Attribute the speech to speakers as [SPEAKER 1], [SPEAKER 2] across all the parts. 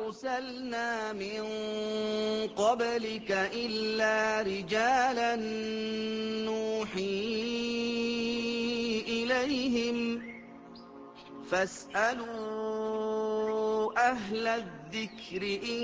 [SPEAKER 1] أَرْسَلْنَا مِن قَبْلِكَ إِلَّا رِجَالًا نُّوحِي إِلَيْهِمْ فَاسْأَلُوا أَهْلَ الذِّكْرِ إِن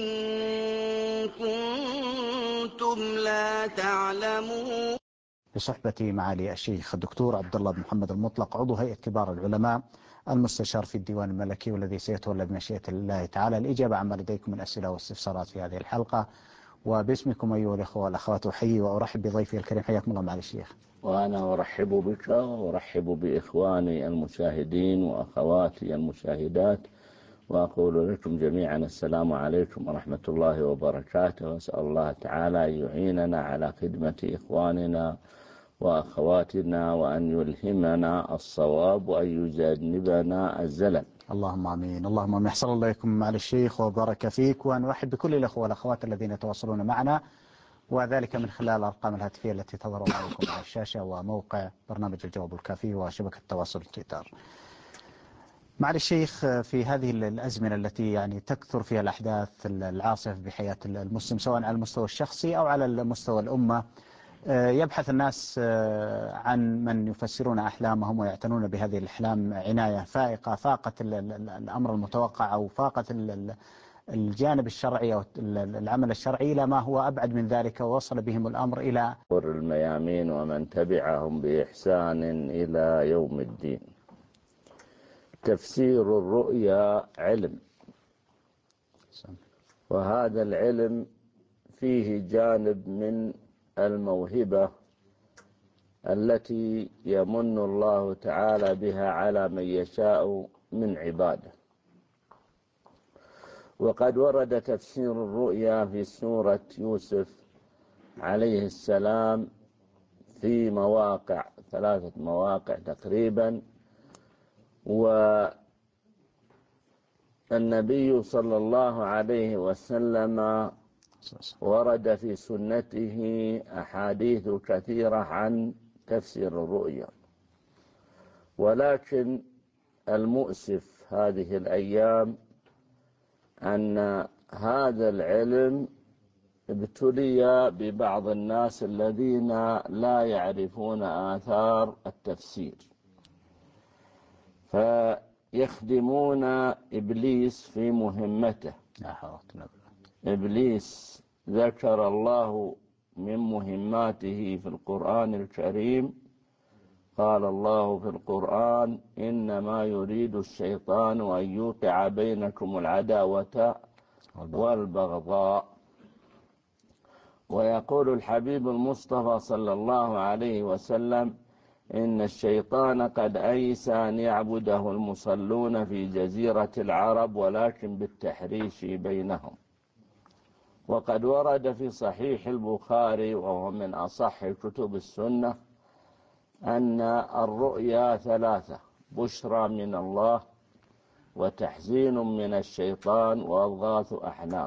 [SPEAKER 1] كُنتُمْ لَا تَعْلَمُونَ.
[SPEAKER 2] بصحبة معالي الشيخ الدكتور عبد الله بن محمد المطلق، عضو هيئة كبار العلماء، المستشار في الديوان الملكي، والذي سيتولى بمشيئة الله تعالى الإجابة عما لديكم من أسئلة واستفسارات في هذه الحلقة. وباسمكم أيها الأخوة والأخوات أحيي وأرحب بضيفي الكريم. حياكم الله معالي الشيخ.
[SPEAKER 3] وأنا أرحب بك وأرحب بإخواني المشاهدين وأخواتي المشاهدات، وأقول لكم جميعا السلام عليكم ورحمة الله وبركاته، وأسأل الله تعالى أن يعيننا على خدمة إخواننا وأخواتنا، وأن يلهمنا الصواب وأن يجنبنا الزلل.
[SPEAKER 2] اللهم آمين. اللهم آمين. أحسن الله إليكم معالي الشيخ وبارك فيك، ونرحب بكل الأخوة والأخوات الذين يتواصلون معنا، وذلك من خلال الأرقام الهاتفية التي تظهر عليكم على الشاشة، وموقع برنامج الجواب الكافي، وشبكة التواصل تويتر. معالي الشيخ، في هذه الأزمنة التي يعني تكثر فيها الأحداث العاصفة بحياة المسلم، سواء على المستوى الشخصي أو على المستوى الأمة، يبحث الناس عن من يفسرون أحلامهم ويعتنون بهذه الأحلام عناية فائقة، فاقت الأمر المتوقع، أو فاقت الجانب الشرعي أو العمل الشرعي إلى ما هو أبعد من ذلك، ووصل بهم الأمر إلى
[SPEAKER 3] الميامين ومن تبعهم بإحسان إلى يوم الدين. تفسير الرؤيا علم، وهذا العلم فيه جانب من الموهبة التي يمن الله تعالى بها على من يشاء من عباده. وقد ورد تفسير الرؤيا في سورة يوسف عليه السلام في مواقع، 3 مواقع تقريبا، والنبي صلى الله عليه وسلم ورد في سنته أحاديث كثيرة عن تفسير الرؤيا. ولكن المؤسف هذه الأيام أن هذا العلم ابتلي ببعض الناس الذين لا يعرفون آثار التفسير، فيخدمون إبليس في مهمته. إبليس ذكر الله من مهماته في القرآن الكريم، قال الله في القرآن: إنما يريد الشيطان أن يوقع بينكم العداوة والبغضاء. ويقول الحبيب المصطفى صلى الله عليه وسلم: إن الشيطان قد أيس أن يعبده المصلون في جزيرة العرب، ولكن بالتحريش بينهم. وقد ورد في صحيح البخاري، وهو من أصح كتب السنة، أن الرؤيا 3: بشرى من الله، وتحزين من الشيطان، وأضغاث أحلام.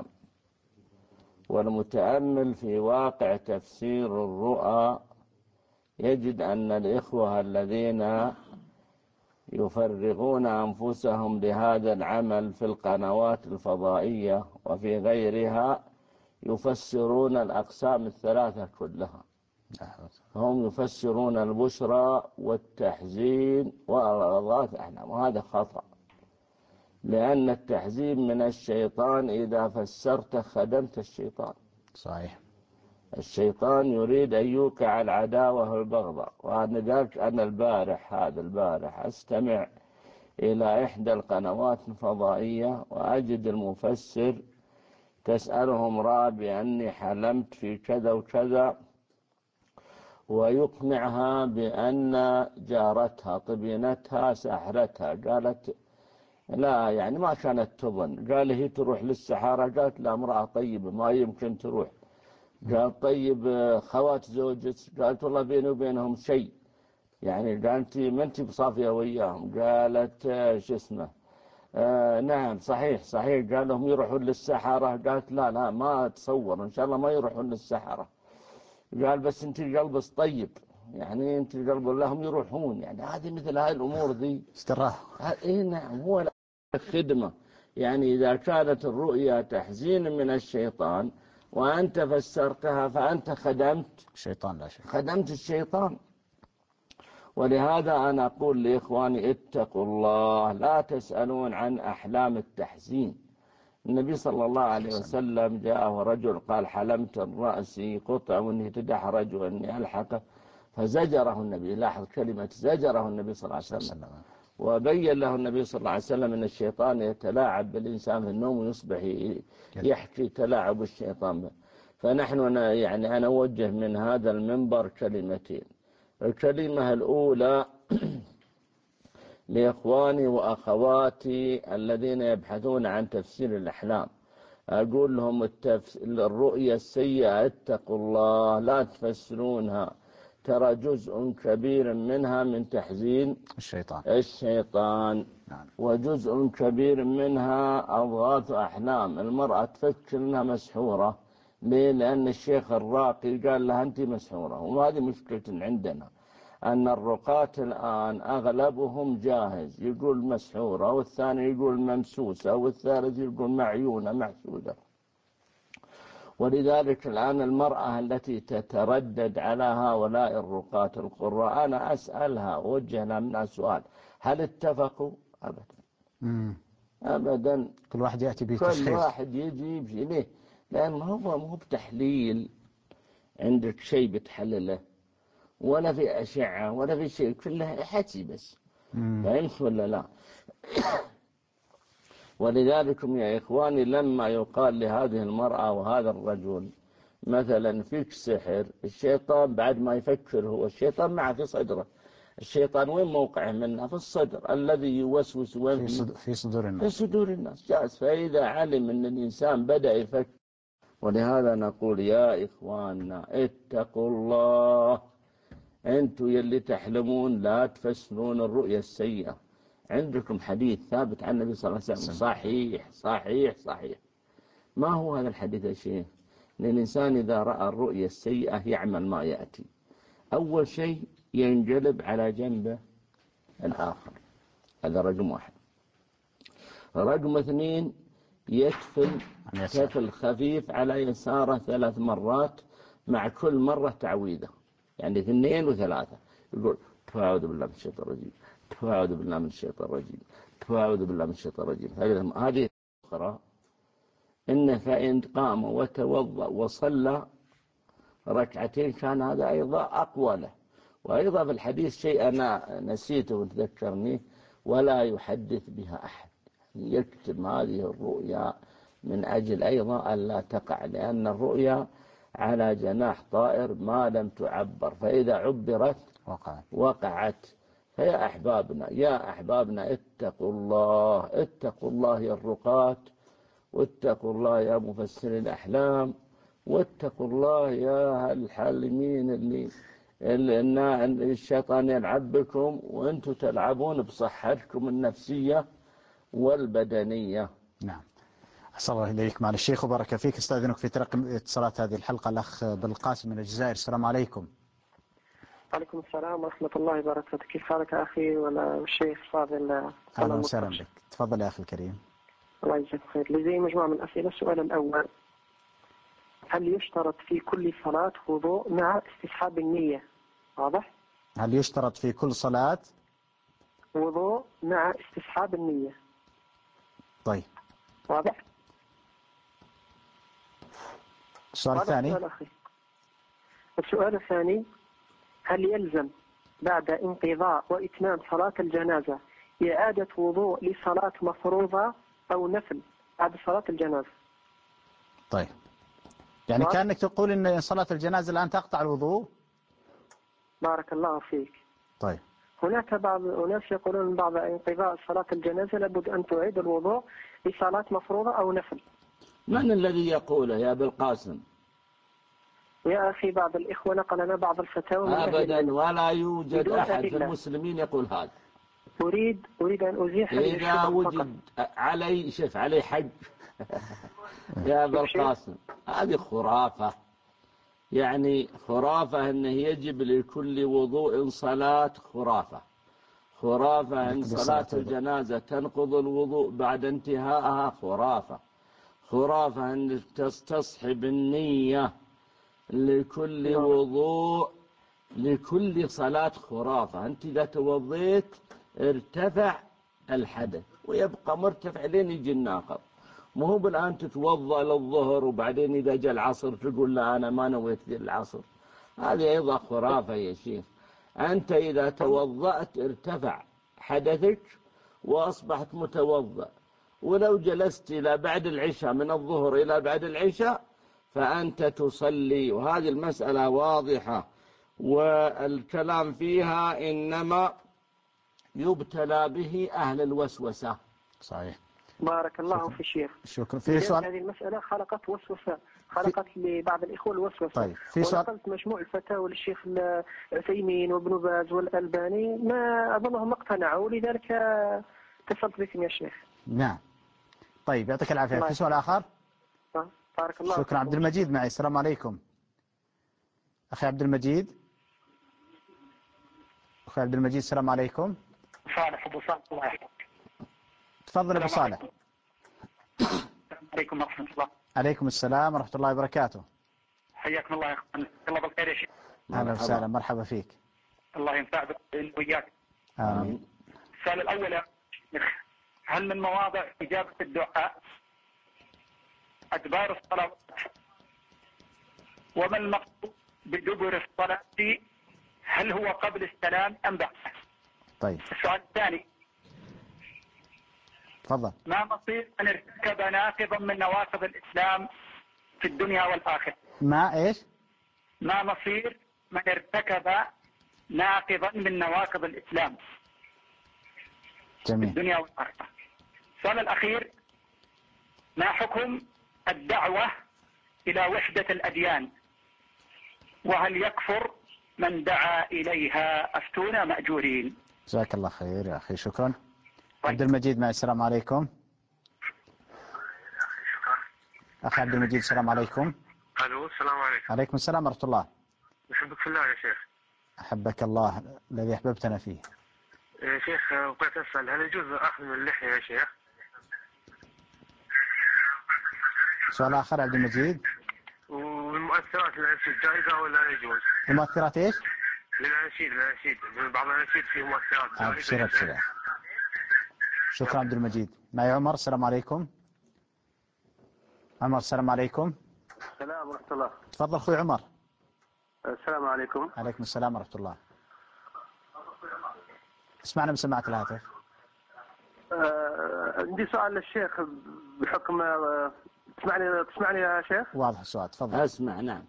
[SPEAKER 3] والمتأمل في واقع تفسير الرؤى يجد أن الإخوة الذين يفرغون أنفسهم لهذا العمل في القنوات الفضائية وفي غيرها يفسرون الأقسام 3 كلها. هم يفسرون البشرى والتحزين وأضغاث أحلام، وهذا خطأ، لأن التحزين من الشيطان إذا فسرت خدمت الشيطان.
[SPEAKER 2] صحيح.
[SPEAKER 3] الشيطان يريد أن يوقع العداوة والبغضاء. وأنا قلت أنا البارح أستمع إلى إحدى القنوات الفضائية، وأجد المفسر تسألهم رابي أني حلمت في كذا وكذا، ويقنعها بأن جارتها طبينتها سحرتها. قالت لا، يعني ما كانت تظن. قال هي تروح للسحارة؟ قالت لا، امرأة طيبة ما يمكن تروح. قال طيب خوات زوجك؟ قالت والله بيني وبينهم شيء. يعني قالت ما انت بصافية وياهم؟ قالت شو اسمه نعم صحيح. قال لهم يروحون للسحرة؟ قالت لا ما اتصور، ان شاء الله ما يروحون للسحرة. قال بس انت قلبك طيب، يعني انت قلب لهم يروحون. يعني هذه مثل هاي الامور ذي
[SPEAKER 2] استراحة.
[SPEAKER 3] اي نعم، هو خدمة. يعني إذا كانت الرؤيا تحزين من الشيطان وأنت فسرتها فأنت
[SPEAKER 2] الشيطان لا شك.
[SPEAKER 3] خدمت الشيطان. ولهذا أنا أقول لإخواني اتقوا الله، لا تسألون عن أحلام التحزين. النبي صلى الله عليه وسلم جاءه رجل قال حلمت رأسي قطع واني تدحرج واني ألحقه، فزجره النبي. لاحظ كلمة زجره النبي صلى الله عليه وسلم، وبين له النبي صلى الله عليه وسلم أن الشيطان يتلاعب بالإنسان في النوم ويصبح يحكي تلاعب الشيطان به. فنحن يعني أنا أوجه من هذا المنبر كلمتين. الكلمة الأولى لإخواني وأخواتي الذين يبحثون عن تفسير الأحلام، أقول لهم الرؤية السيئة اتقوا الله، لا تفسرونها، ترى جزء كبير منها من تحزين الشيطان.
[SPEAKER 2] نعم.
[SPEAKER 3] وجزء كبير منها أضغاث أحلام. المرأة تفكر أنها مسحورة. ليه؟ لأن الشيخ الراقي قال لها أنت مسحورة. وهذه مشكلة عندنا، أن الرقاة الآن أغلبهم جاهز، يقول مسحورة، والثاني يقول ممسوسة، والثالث يقول معيونة محسودة. ولذلك الآن المرأة التي تتردد على هؤلاء الرقاة القراء أنا أسألها أوجه لها من سؤال: هل اتفقوا؟ أبدا. أبدا.
[SPEAKER 2] كل واحد يأتي بتشخيص،
[SPEAKER 3] كل واحد يجيب ليه؟ لأنه هو بتحليل، عندك شيء بتحلله، ولا في أشعة ولا في شيء، كلها حكي بس. فهمت ولا لا؟ ولذلك يا إخواني لما يقال لهذه المرأة وهذا الرجل مثلا فيك سحر، الشيطان بعد ما يفكر، هو الشيطان معه في صدره. الشيطان وين موقعه منه؟ في الصدر الذي يوسوس وين؟
[SPEAKER 2] في صدور الناس.
[SPEAKER 3] في صدور الناس جالس. فإذا علم أن الإنسان بدأ يفكر. ولهذا نقول يا إخواننا اتقوا الله، أنتم يلي تحلمون لا تفسرون الرؤيا السيئة. عندكم حديث ثابت عن النبي صلى الله عليه وسلم صحيح صحيح صحيح. ما هو هذا الحديث يا شيخ؟ للإنسان إذا رأى الرؤيا السيئة يعمل ما يأتي. أول شيء ينجلب على جنبه الآخر، هذا رقم واحد. رقم اثنين يكفل كفل خفيف على يساره 3 مرات، مع كل مرة تعويذة، يعني 2 و3. يقول أعوذ بالله من الشيطان الرجيم، أعوذ بالله من الشيطان الرجيم، أعوذ بالله من الشيطان الرجيم. هذه أخرى. إن فإن قام وتوضأ وصلى ركعتين كان هذا أيضا أقوى له. وأيضا في الحديث شيء أنا نسيته وتذكرني: ولا يحدث بها أحد. يكتب هذه الرؤيا من أجل أيضا ألا تقع، لأن الرؤيا على جناح طائر ما لم تعبر، فإذا عبرت وقعت. فيا أحبابنا اتقوا الله، اتقوا الله يا الرقاة، واتقوا الله يا مفسر الأحلام، واتقوا الله يا الحالمين اللي الشيطان يلعب بكم وأنتم تلعبون بصحتكم النفسية والبدنية.
[SPEAKER 2] نعم. أحسن الله إليك مع الشيخ وبارك فيك. استأذنك في تلقي اتصالات هذه الحلقة الأخ بالقاسم من الجزائر. السلام عليكم.
[SPEAKER 4] وعليكم السلام ورحمة الله وبركاته. كيف حالك أخي والشيخ فاضل؟
[SPEAKER 2] أهلا وسهلا بك. تفضل يا أخي الكريم.
[SPEAKER 4] الله يجزاك خير. لدي مجموعة من الأسئلة. السؤال الأول: هل يشترط في كل صلاة وضوء مع استصحاب النية؟ واضح؟
[SPEAKER 2] هل يشترط في كل صلاة
[SPEAKER 4] وضوء مع استصحاب النية؟
[SPEAKER 2] طيب،
[SPEAKER 4] واضح؟
[SPEAKER 2] السؤال الثاني.
[SPEAKER 4] السؤال الثاني: هل يلزم بعد انقضاء وإتمام صلاة الجنازة إعادة وضوء لصلاة مفروضة أو نفل بعد صلاة الجنازة؟
[SPEAKER 2] طيب، يعني كأنك تقول إن صلاة الجنازة الآن تقطع الوضوء.
[SPEAKER 4] بارك الله فيك.
[SPEAKER 2] طيب،
[SPEAKER 4] هناك بعض الناس يقولون بعد انقضاء صلاة الجنازة لابد أن تعيد الوضوء لصلاة مفروضة أو نفل.
[SPEAKER 3] من الذي يقوله يا أبي القاسم؟
[SPEAKER 4] يا أخي بعض الإخوة نقل لنا بعض الفتاوى.
[SPEAKER 3] أبدا، ولا يوجد أحد في المسلمين يقول هذا.
[SPEAKER 4] أريد أن أزيح
[SPEAKER 3] إذا وجد علي شف علي حج يا أبي القاسم، هذه خرافة. يعني خرافة أنه يجب لكل وضوء صلاة، خرافة أن
[SPEAKER 2] لكل
[SPEAKER 3] صلاة
[SPEAKER 2] صلاة
[SPEAKER 3] الجنازة تنقض الوضوء بعد انتهائها، خرافة. خرافة أنك تستصحب النية لكل وضوء لكل صلاة، خرافة. أنت إذا توضيت ارتفع الحدث ويبقى مرتفع لين يجي الناقض، مو هو بالآن تتوضأ للظهر وبعدين إذا جاء العصر تقول لا أنا ما نويت ذي العصر. هذه أيضا خرافة يا شيخ. أنت إذا توضأت ارتفع حدثك وأصبحت متوضأ، ولو جلست إلى بعد العشاء من الظهر إلى بعد العشاء فأنت تصلي. وهذه المسألة واضحة، والكلام فيها إنما يبتلى به أهل الوسوسة.
[SPEAKER 2] صحيح.
[SPEAKER 4] بارك الله في الشيخ.
[SPEAKER 2] شكرا. في سؤال؟
[SPEAKER 4] هذه المسألة خلقت وسوسة، خلقت لبعض الإخوة الوسوسة.
[SPEAKER 2] طيب في سؤال.
[SPEAKER 4] ونقلت مجموع الفتاوى للشيخ العثيمين وابن باز والألباني، ما أظنهم اقتنعوا، لذلك اتصلت بكم يا شيخ.
[SPEAKER 2] نعم. طيب يعطيك العافية. في سؤال آخر؟
[SPEAKER 4] بارك الله.
[SPEAKER 2] شكرا. عبد المجيد معي. السلام عليكم أخي عبد المجيد. أخي عبد المجيد السلام عليكم.
[SPEAKER 5] صالح أبو صالح الله يحفظك.
[SPEAKER 2] تفضل أبو صالح.
[SPEAKER 5] السلام عليكم ورحمة الله.
[SPEAKER 2] عليكم السلام ورحمة الله وبركاته.
[SPEAKER 5] حياكم الله يا أخوان، الله بالخير يا شيخ.
[SPEAKER 2] أهلا وسهلا، مرحبا فيك.
[SPEAKER 5] الله ينفع بك وإياك.
[SPEAKER 2] آمين.
[SPEAKER 5] السؤال الأول يا شيخ، هل من مواضع إجابة الدعاء أدبار الصلوات؟ وما المقصود بدبر الصلاة؟ هل هو قبل السلام أم بعده؟
[SPEAKER 2] طيب.
[SPEAKER 5] السؤال الثاني،
[SPEAKER 2] تفضل.
[SPEAKER 5] ما مصير من ارتكب ناقضا من نواقض الإسلام في الدنيا والآخرة؟
[SPEAKER 2] ما إيش؟
[SPEAKER 5] ما مصير من ارتكب ناقضا من نواقض الإسلام في
[SPEAKER 2] جميل.
[SPEAKER 5] الدنيا والآخرة؟ السؤال الأخير، ما حكم الدعوة إلى وحدة الأديان؟ وهل يكفر من دعا إليها؟ أفتونا مأجورين.
[SPEAKER 2] جزاك الله خير يا أخي. شكرا. عبد المجيد معي. السلام عليكم أخي عبد المجيد. السلام عليكم.
[SPEAKER 6] الو السلام عليكم.
[SPEAKER 2] عليكم السلام ورحمة الله.
[SPEAKER 6] أحبك في الله يا شيخ.
[SPEAKER 2] أحبك الله الذي أحببتنا فيه.
[SPEAKER 6] يا شيخ بغيت أسأل، هل يجوز أخذ من اللحية يا شيخ؟
[SPEAKER 2] سؤال آخر عبد المجيد.
[SPEAKER 6] والمؤثرات للأناشيد جائزة ولا لا يجوز؟
[SPEAKER 2] المؤثرات إيش؟
[SPEAKER 6] للأناشيد بعض الأناشيد فيه مؤثرات.
[SPEAKER 2] أبشر أبشر. شكرا عبد المجيد. معي عمر. السلام عليكم. عمر السلام عليكم.
[SPEAKER 6] السلام ورحمة الله.
[SPEAKER 2] تفضل أخوي عمر.
[SPEAKER 6] السلام عليكم.
[SPEAKER 2] عليكم السلام ورحمة الله. اسمعنا بسماعة الهاتف.
[SPEAKER 6] عندي سؤال للشيخ بحكم تسمعني يا شيخ؟
[SPEAKER 2] واضح السؤال. تفضل.
[SPEAKER 3] أسمع. نعم.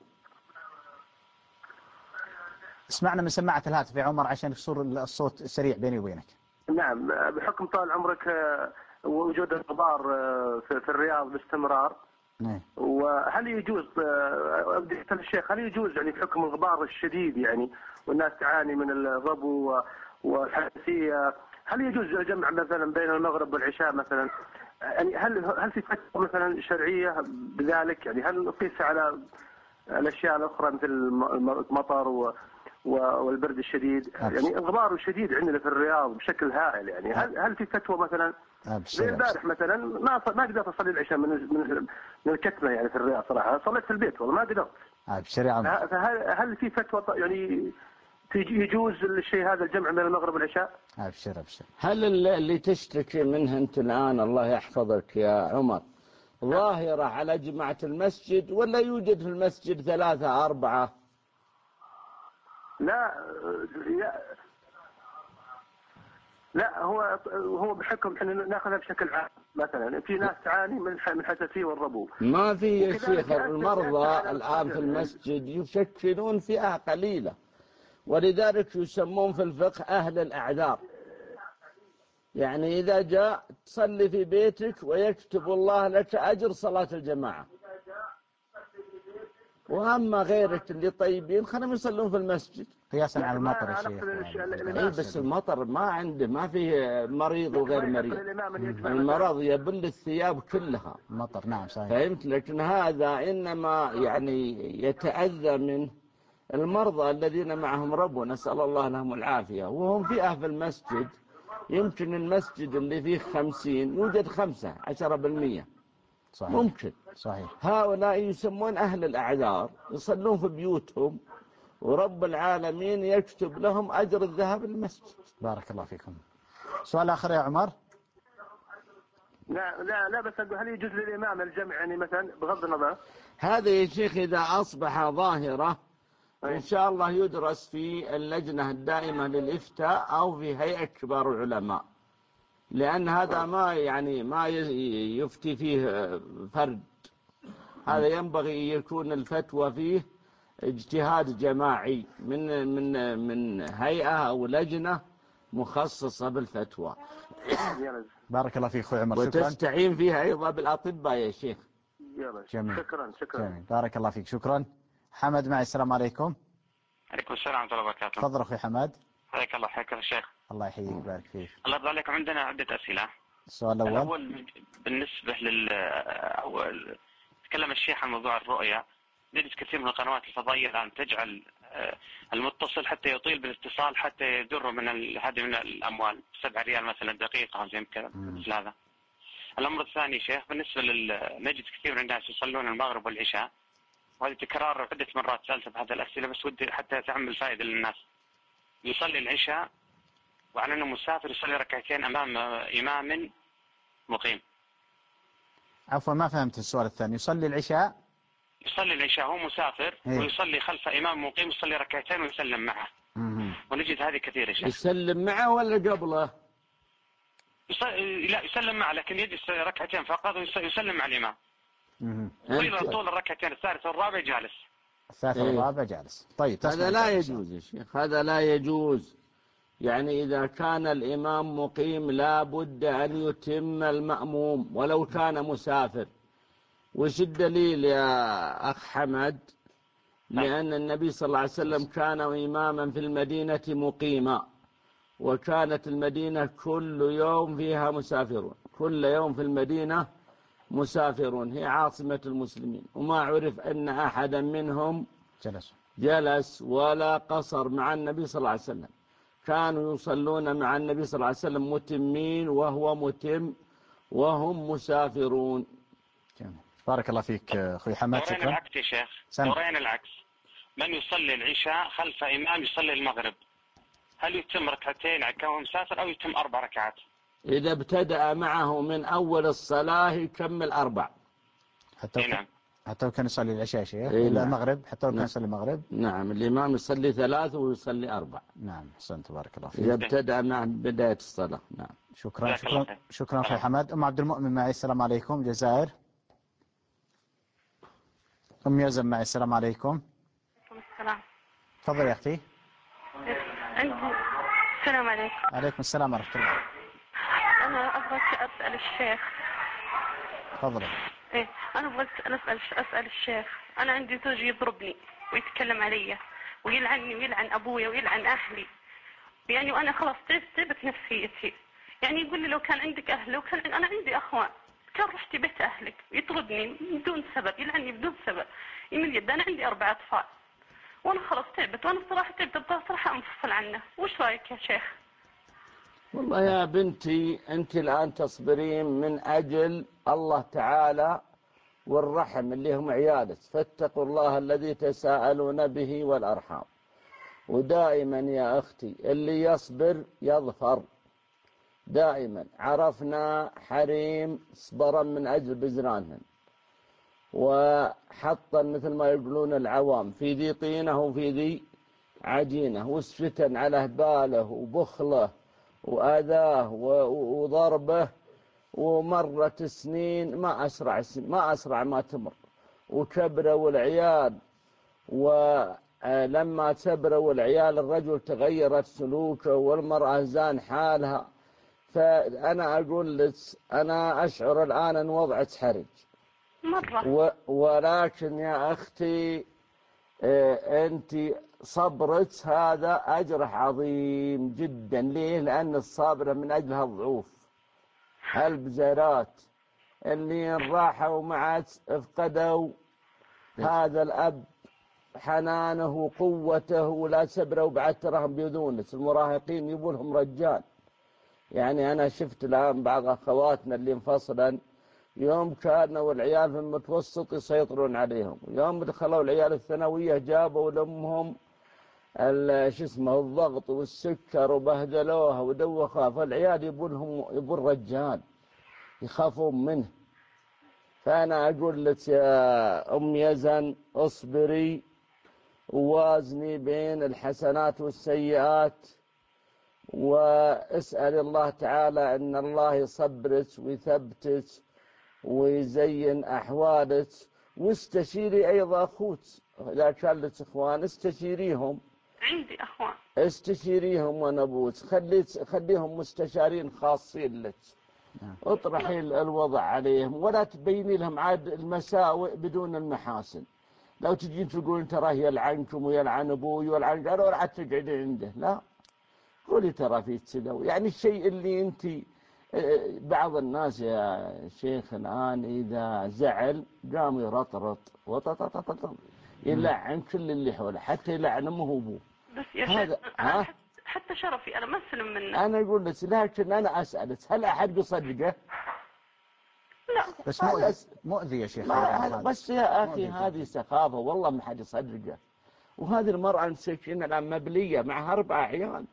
[SPEAKER 2] اسمعنا من سماعة الهاتف يا عمر عشان يصير الصوت سريع بيني وبينك.
[SPEAKER 6] نعم، بحكم طال عمرك وجود الغبار في الرياض باستمرار. وهل يجوز الشيخ، هل يجوز يعني بحكم الغبار الشديد يعني والناس تعاني من الربو والحساسية، هل يجوز الجمع مثلا بين المغرب والعشاء مثلا؟ يعني هل في فتوى مثلا شرعية بذلك؟ يعني هل نقيسها على الأشياء الأخرى مثل المطر والبرد الشديد؟ يعني الغبار الشديد عندنا في الرياض بشكل هائل، يعني هل في فتوى مثلا؟ زي البارح مثلا ما قدرت اصلي العشاء من الكتمه يعني في الرياض صراحه، صليت في البيت والله ما قدرت. فهل في فتوى يعني يجوز الشيء هذا الجمع بين المغرب والعشاء؟
[SPEAKER 2] ابشر ابشر.
[SPEAKER 3] هل اللي تشتكي منه انت الان الله يحفظك يا عمر ظاهره على جماعه المسجد ولا يوجد في المسجد 3 4؟
[SPEAKER 6] لا هو بحكم احنا ناخذها بشكل عام، مثلا في ناس تعاني من الحساسيه والربو.
[SPEAKER 3] ما في يا شيخ، المرضى الان في المسجد يشكلون فئه قليله، ولذلك يسمون في الفقه اهل الاعذار. يعني اذا جاء تصلي في بيتك ويكتب الله لك اجر صلاه الجماعه، واما غيرك اللي طيبين خلهم يصلون في المسجد
[SPEAKER 2] قياسا على المطر يا شيخ.
[SPEAKER 3] بس المطر ما فيه مريض وغير مريض، المرض يبل الثياب كلها.
[SPEAKER 2] المطر نعم صحيح.
[SPEAKER 3] فهمت؟ لكن هذا انما يعني يتأذى منه المرضى الذين معهم ربو نسأل الله لهم العافية وهم فئة في المسجد، يمكن المسجد اللي فيه 50 يوجد 5-10%.
[SPEAKER 2] صحيح.
[SPEAKER 3] ممكن.
[SPEAKER 2] صحيح.
[SPEAKER 3] هؤلاء يسمون أهل الأعذار، يصلون في بيوتهم ورب العالمين يكتب لهم أجر الذهاب للمسجد.
[SPEAKER 2] بارك الله فيكم. سؤال آخر يا عمر.
[SPEAKER 6] لا بس أقول هل يجوز للإمام الجمع يعني مثلا بغض النظر؟
[SPEAKER 3] هذا يا شيخ إذا أصبح ظاهرة إن شاء الله يدرس في اللجنة الدائمة للإفتاء أو في هيئة كبار العلماء، لأن هذا ما يفتي فيه فرد، هذا ينبغي يكون الفتوى فيه اجتهاد جماعي من هيئة أو لجنة مخصصة بالفتوى.
[SPEAKER 2] بارك الله فيك أخوي عمر. شكرا.
[SPEAKER 3] وتستعين فيها أيضا بالأطباء يا شيخ.
[SPEAKER 2] جميل.
[SPEAKER 6] شكرا.
[SPEAKER 2] جميل. بارك الله فيك. شكرا. حمد معي. السلام عليكم.
[SPEAKER 7] عليكم السلام ورحمة الله وبركاته.
[SPEAKER 2] تفضل أخوي حماد.
[SPEAKER 7] حياك الله. حياك الشيخ.
[SPEAKER 2] الله يحييك. بارك فيك.
[SPEAKER 7] الله يرضى عليكم. عندنا عدة أسئلة.
[SPEAKER 2] السؤال
[SPEAKER 7] الأول بالنسبة تكلم الشيخ عن موضوع الرؤية. نجد كثير من القنوات الفضائية الآن تجعل المتصل حتى يطيل بالاتصال حتى يدر من هذه من الأموال 7 ريال مثلا دقيقة زي كذا مثل هذا. الأمر الثاني شيخ بالنسبة نجد كثير من الناس يصلون المغرب والعشاء، وهذه تكرار عدة مرات سألت بهذه الأسئلة بس ودي حتى تعمل فائدة للناس. يصلي العشاء وعلى أنه مسافر يصلي ركعتين أمام إمام مقيم.
[SPEAKER 2] عفوا ما فهمت السؤال الثاني. يصلي العشاء
[SPEAKER 7] هو مسافر ويصلي خلف إمام مقيم يصلي ركعتين ويسلم معه. ونجد هذه كثير يا شيخ.
[SPEAKER 3] يسلم معه ولا قبله؟
[SPEAKER 7] لا يسلم معه لكن يجلس ركعتين فقط ويسلم مع الإمام. طول الركعتين الثالث والرابع جالس.
[SPEAKER 2] الثالث والرابع جالس. طيب
[SPEAKER 3] هذا لا يجوز يا شيخ، هذا لا يجوز. يعني إذا كان الإمام مقيم لا بد أن يتم المأموم ولو كان مسافر. وش الدليل يا أخ حمد؟ لأن النبي صلى الله عليه وسلم كان إماما في المدينة مقيما، وكانت المدينة كل يوم فيها مسافرون، كل يوم في المدينة مسافرون، هي عاصمة المسلمين، وما عرف أن أحدا منهم جلس ولا قصر مع النبي صلى الله عليه وسلم. كانوا يصلون مع النبي صلى الله عليه وسلم متمين وهو متم وهم مسافرون.
[SPEAKER 2] جميل. بارك الله فيك أخوي حماد. شكرا.
[SPEAKER 7] العكس يا شيخ. دورين العكس. من يصلي العشاء خلف إمام يصلي المغرب، هل يتم ركعتين كونه مسافر أو يتم 4 ركعات؟
[SPEAKER 3] إذا ابتدأ معه من أول الصلاة يكمل 4.
[SPEAKER 2] حتى لو كان يصلي العشاء شيخ إلا المغرب، حتى لو كان يصلي المغرب.
[SPEAKER 3] نعم الإمام يصلي 3 ويصلي 4.
[SPEAKER 2] نعم أحسنت. بارك الله فيك.
[SPEAKER 3] إذا ابتدأ مع بداية الصلاة. نعم.
[SPEAKER 2] شكرا أخوي حماد. أم عبد المؤمن معي. السلام عليكم. الجزائر. أم يزن معي. السلام عليكم.
[SPEAKER 8] السلام.
[SPEAKER 2] تفضل يا أختي.
[SPEAKER 8] السلام عليكم.
[SPEAKER 2] عليكم السلام ورحمة الله.
[SPEAKER 8] أنا أبغى أسأل الشيخ.
[SPEAKER 2] تفضل.
[SPEAKER 8] أنا أبغى أسأل الشيخ. أنا عندي زوج يضربني ويتكلم علي ويلعني ويلعن أبويا ويلعن أهلي، يعني وأنا خلاص تعبت نفسيتي. يعني يقول لي لو كان عندك أهل، لو كان أنا عندي أخوان كان رحتي بيت أهلك، يطردني بدون سبب، يلعني بدون سبب، يمل يد. أنا عندي 4 أطفال وأنا خلاص تعبت، وأنا الصراحة تعبت، أبغى صراحة أنفصل عنه. وش رأيك يا شيخ؟
[SPEAKER 3] والله يا بنتي أنت الآن تصبرين من أجل الله تعالى والرحم اللي هم عيالك، فاتقوا الله الذي تساءلون به والأرحام. ودائما يا أختي اللي يصبر يظفر. دائما عرفنا حريم صبرا من أجل بزرانهن، وحطا مثل ما يقولون العوام في ذي طينه وفي ذي عجينه، وسفتا على هباله وبخله وآذاه وضربه، ومرت سنين ما أسرع ما تمر، وكبروا العيال، ولما كبروا العيال الرجل تغيرت سلوكه والمرأة زان حالها. فأنا أقول لك أنا أشعر الآن أن وضعك حرج مرة، ولكن يا أختي أنت صبرك هذا أجره عظيم جدا. ليه؟ لأن الصابرة من أجلها الضعوف، البزيرات اللي راحوا معك افقدوا هذا الأب حنانه وقوته ولا سبره، وبعد تراهم بيذونس المراهقين يبولهم رجال. يعني أنا شفت الآن بعض أخواتنا اللي انفصلا يوم كانوا العيال في المتوسط يسيطرون عليهم، يوم دخلوا العيال الثانوية جابوا لأمهم شو اسمه الضغط والسكر وبهدلوها ودوخوها، فالعيال يبون رجال يخافون منه. فأنا أقول لك يا أم يزن اصبري ووازني بين الحسنات والسيئات، واسأل الله تعالى أن الله يصبرك ويثبتك ويزين أحوالك، واستشيري أيضا أخوك إذا كان لك إخوان استشيريهم.
[SPEAKER 8] عندي أخوان.
[SPEAKER 3] استشيريهم ونبوك، خليهم مستشارين خاصين لك. اطرحي الوضع عليهم ولا تبيني لهم عاد المساوئ بدون المحاسن. لو تجين تقولون ترى يلعنكم ويلعن أبوي ويلعن قالوا ولا تقعدين عنده، لا قولي ترى في كذا. يعني الشيء اللي أنت بعض الناس يا شيخ الآن إذا زعل قام يرطرط وططططط يلعن كل اللي حوله، حتى يلعن أمه وأبوه.
[SPEAKER 8] بس يا شيخ حتى شرفي أنا ما أسلم منه.
[SPEAKER 3] أنا أقول لك لكن أنا أسألك هل أحد يصدقه؟
[SPEAKER 8] لا
[SPEAKER 2] بس مؤذي يا شيخ.
[SPEAKER 3] بس يا أخي هذه سخافة والله ما حد يصدقه. وهذه المرأة مسكينة الآن مبلية معها 4 عيال،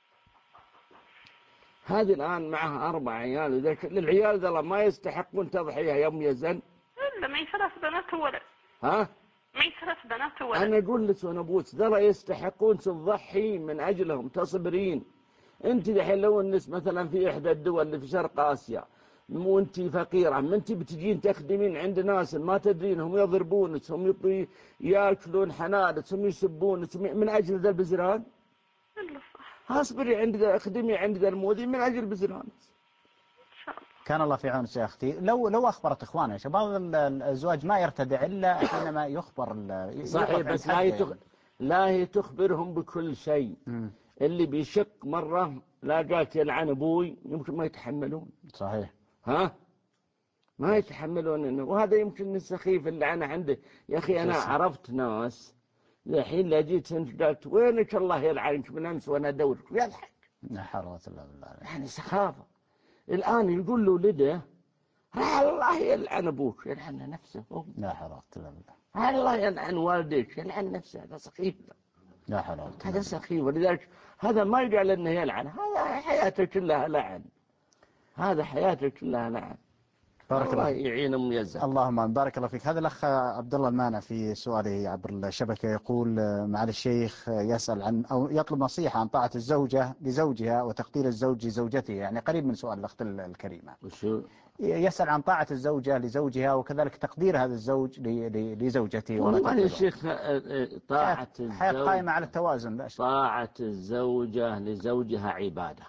[SPEAKER 3] هذه الآن معها 4 عيال، وذاك العيال ذا ما يستحقون تضحية يوم يزن.
[SPEAKER 8] إلا معي 3 بنات وولد.
[SPEAKER 3] ها؟
[SPEAKER 8] معي 3 بنات وولد.
[SPEAKER 3] أنا أقول لك وأنا أبوك ذا يستحقون تضحي من أجلهم، تصبرين. أنت الحين لو الناس مثلا في إحدى الدول اللي في شرق آسيا وأنت فقيرة، ما أنت بتجين تخدمين عند ناس ما تدرين هم يضربونك، هم ياكلون حنانك، هم يسبونك من أجل ذا البزران. اصبري عند اخدمي عند ذا المؤذي من أجل بزران.
[SPEAKER 2] كان الله في عونك يا أختي. لو أخبرت إخواننا بعض الأزواج ما يرتدع إلا حينما يخبر.
[SPEAKER 3] صحيح بس لا هي تخبرهم بكل شيء. اللي بيشق مرة لا قالت يلعن أبوي يمكن ما يتحملون.
[SPEAKER 2] صحيح.
[SPEAKER 3] ها ما يتحملون إنه، وهذا يمكن السخيف اللي أنا عنده. يا أخي أنا عرفت ناس الحين لا جيت انت قالت وينك الله يلعنك من امس وانا ادورك يضحك.
[SPEAKER 2] لا حول ولا قوه الا بالله.
[SPEAKER 3] يعني سخافه. الان يقول له ولده الله يلعن ابوك، يلعن نفسه.
[SPEAKER 2] لا حول ولا قوه الا بالله.
[SPEAKER 3] الله يلعن والديك، يلعن نفسه. هذا سخيف.
[SPEAKER 2] لا حول ولا قوه.
[SPEAKER 3] هذا سخيف، ولذلك هذا ما يقال انه يلعن، هذا حياته كلها لعن. هذا حياته كلها لعن.
[SPEAKER 2] بارك الله
[SPEAKER 3] يعين أم يزن.
[SPEAKER 2] اللهم بارك الله فيك. هذا الأخ عبد الله المانع في سؤاله عبر الشبكة يقول معالي الشيخ يسأل عن أو يطلب نصيحة عن طاعة الزوجة لزوجها وتقدير الزوج لزوجته، يعني قريب من سؤال الأخت الكريمة. يسأل عن طاعة الزوجة لزوجها وكذلك تقدير هذا الزوج لزوجته.
[SPEAKER 3] والله يا شيخ طاعة الزوج
[SPEAKER 2] حياة قائمة على التوازن.
[SPEAKER 3] طاعة الزوجة لزوجها عبادة،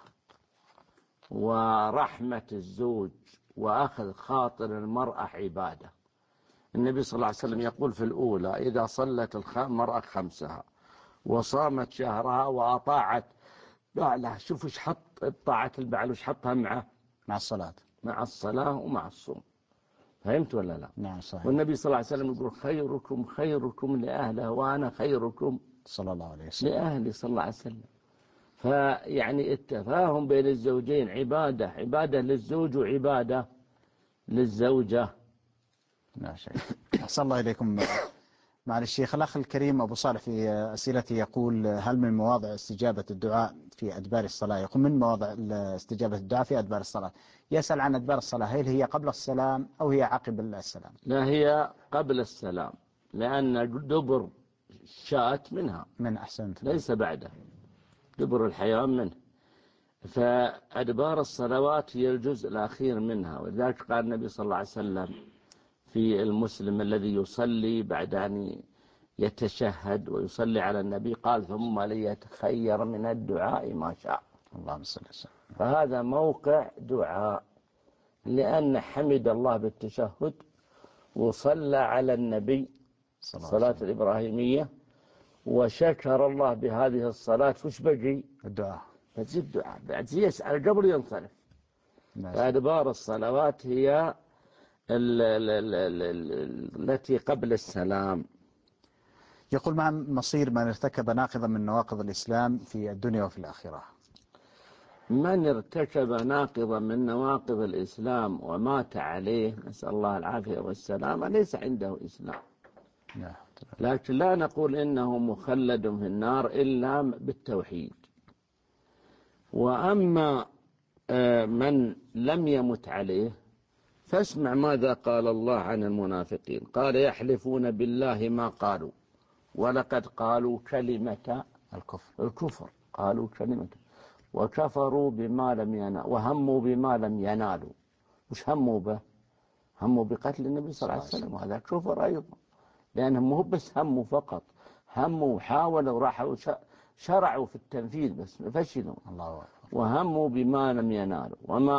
[SPEAKER 3] ورحمة الزوج وأخذ خاطر المرأة عبادة. النبي صلى الله عليه وسلم يقول في الأولى إذا صلت المرأة 5 وصامت شهرها وأطاعت بعلها. شوف ايش حط طاعة البعل وش حطها
[SPEAKER 2] مع الصلاة،
[SPEAKER 3] مع الصلاة ومع الصوم. فهمت ولا لا؟
[SPEAKER 2] نعم صحيح.
[SPEAKER 3] والنبي صلى الله عليه وسلم يقول خيركم خيركم لأهله وأنا خيركم
[SPEAKER 2] صلى الله عليه وسلم
[SPEAKER 3] لأهلي صلى الله عليه وسلم. فيعني التفاهم بين الزوجين عبادة، عبادة للزوج وعبادة للزوجة.
[SPEAKER 2] لا شيء. أحسن الله إليكم معالي الشيخ. الأخ الكريم أبو صالح في أسئلته يقول هل من مواضع استجابة الدعاء في أدبار الصلاة؟ يقول من مواضع استجابة الدعاء في أدبار الصلاة. يسأل عن أدبار الصلاة، هل هي قبل السلام أو هي عقب السلام؟
[SPEAKER 3] لا هي قبل السلام، لأن دبر شاءت منها
[SPEAKER 2] من أحسنت
[SPEAKER 3] ليس بعده، دبر الحيوان منه. فأدبار الصلوات هي الجزء الأخير منها، ولذلك قال النبي صلى الله عليه وسلم في المسلم الذي يصلي بعد أن يتشهد ويصلي على النبي قال ثم ليتخير من الدعاء ما شاء.
[SPEAKER 2] اللهم صل وسلم.
[SPEAKER 3] فهذا موقع دعاء، لأن حمد الله بالتشهد وصلى على النبي صلاة الإبراهيمية وشكر الله بهذه الصلاة. وش بقي؟
[SPEAKER 2] الدعاء.
[SPEAKER 3] بس الدعاء بعد يسأل قبل ينصرف. فأدبار الصلوات هي التي قبل السلام.
[SPEAKER 2] يقول ما مصير من ارتكب ناقضا من نواقض الإسلام في الدنيا وفي الآخرة؟
[SPEAKER 3] من ارتكب ناقضا من نواقض الإسلام ومات عليه، نسأل الله العافية والسلامة، ليس عنده إسلام. لكن لا نقول إنه مخلد في النار إلا بالتوحيد. وأما من لم يمت عليه فاسمع ماذا قال الله عن المنافقين. قال يحلفون بالله ما قالوا ولقد قالوا كلمة الكفر. قالوا كلمة وكفروا بما لم ينالوا وهموا بما لم ينالوا. مش هموا به؟ هموا بقتل النبي صلى الله عليه وسلم، وهذا كفر أيضا، لأنهم مو بس هموا فقط، هموا وحاولوا راحوا شرعوا في التنفيذ بس فشلوا. وهموا بما لم ينالوا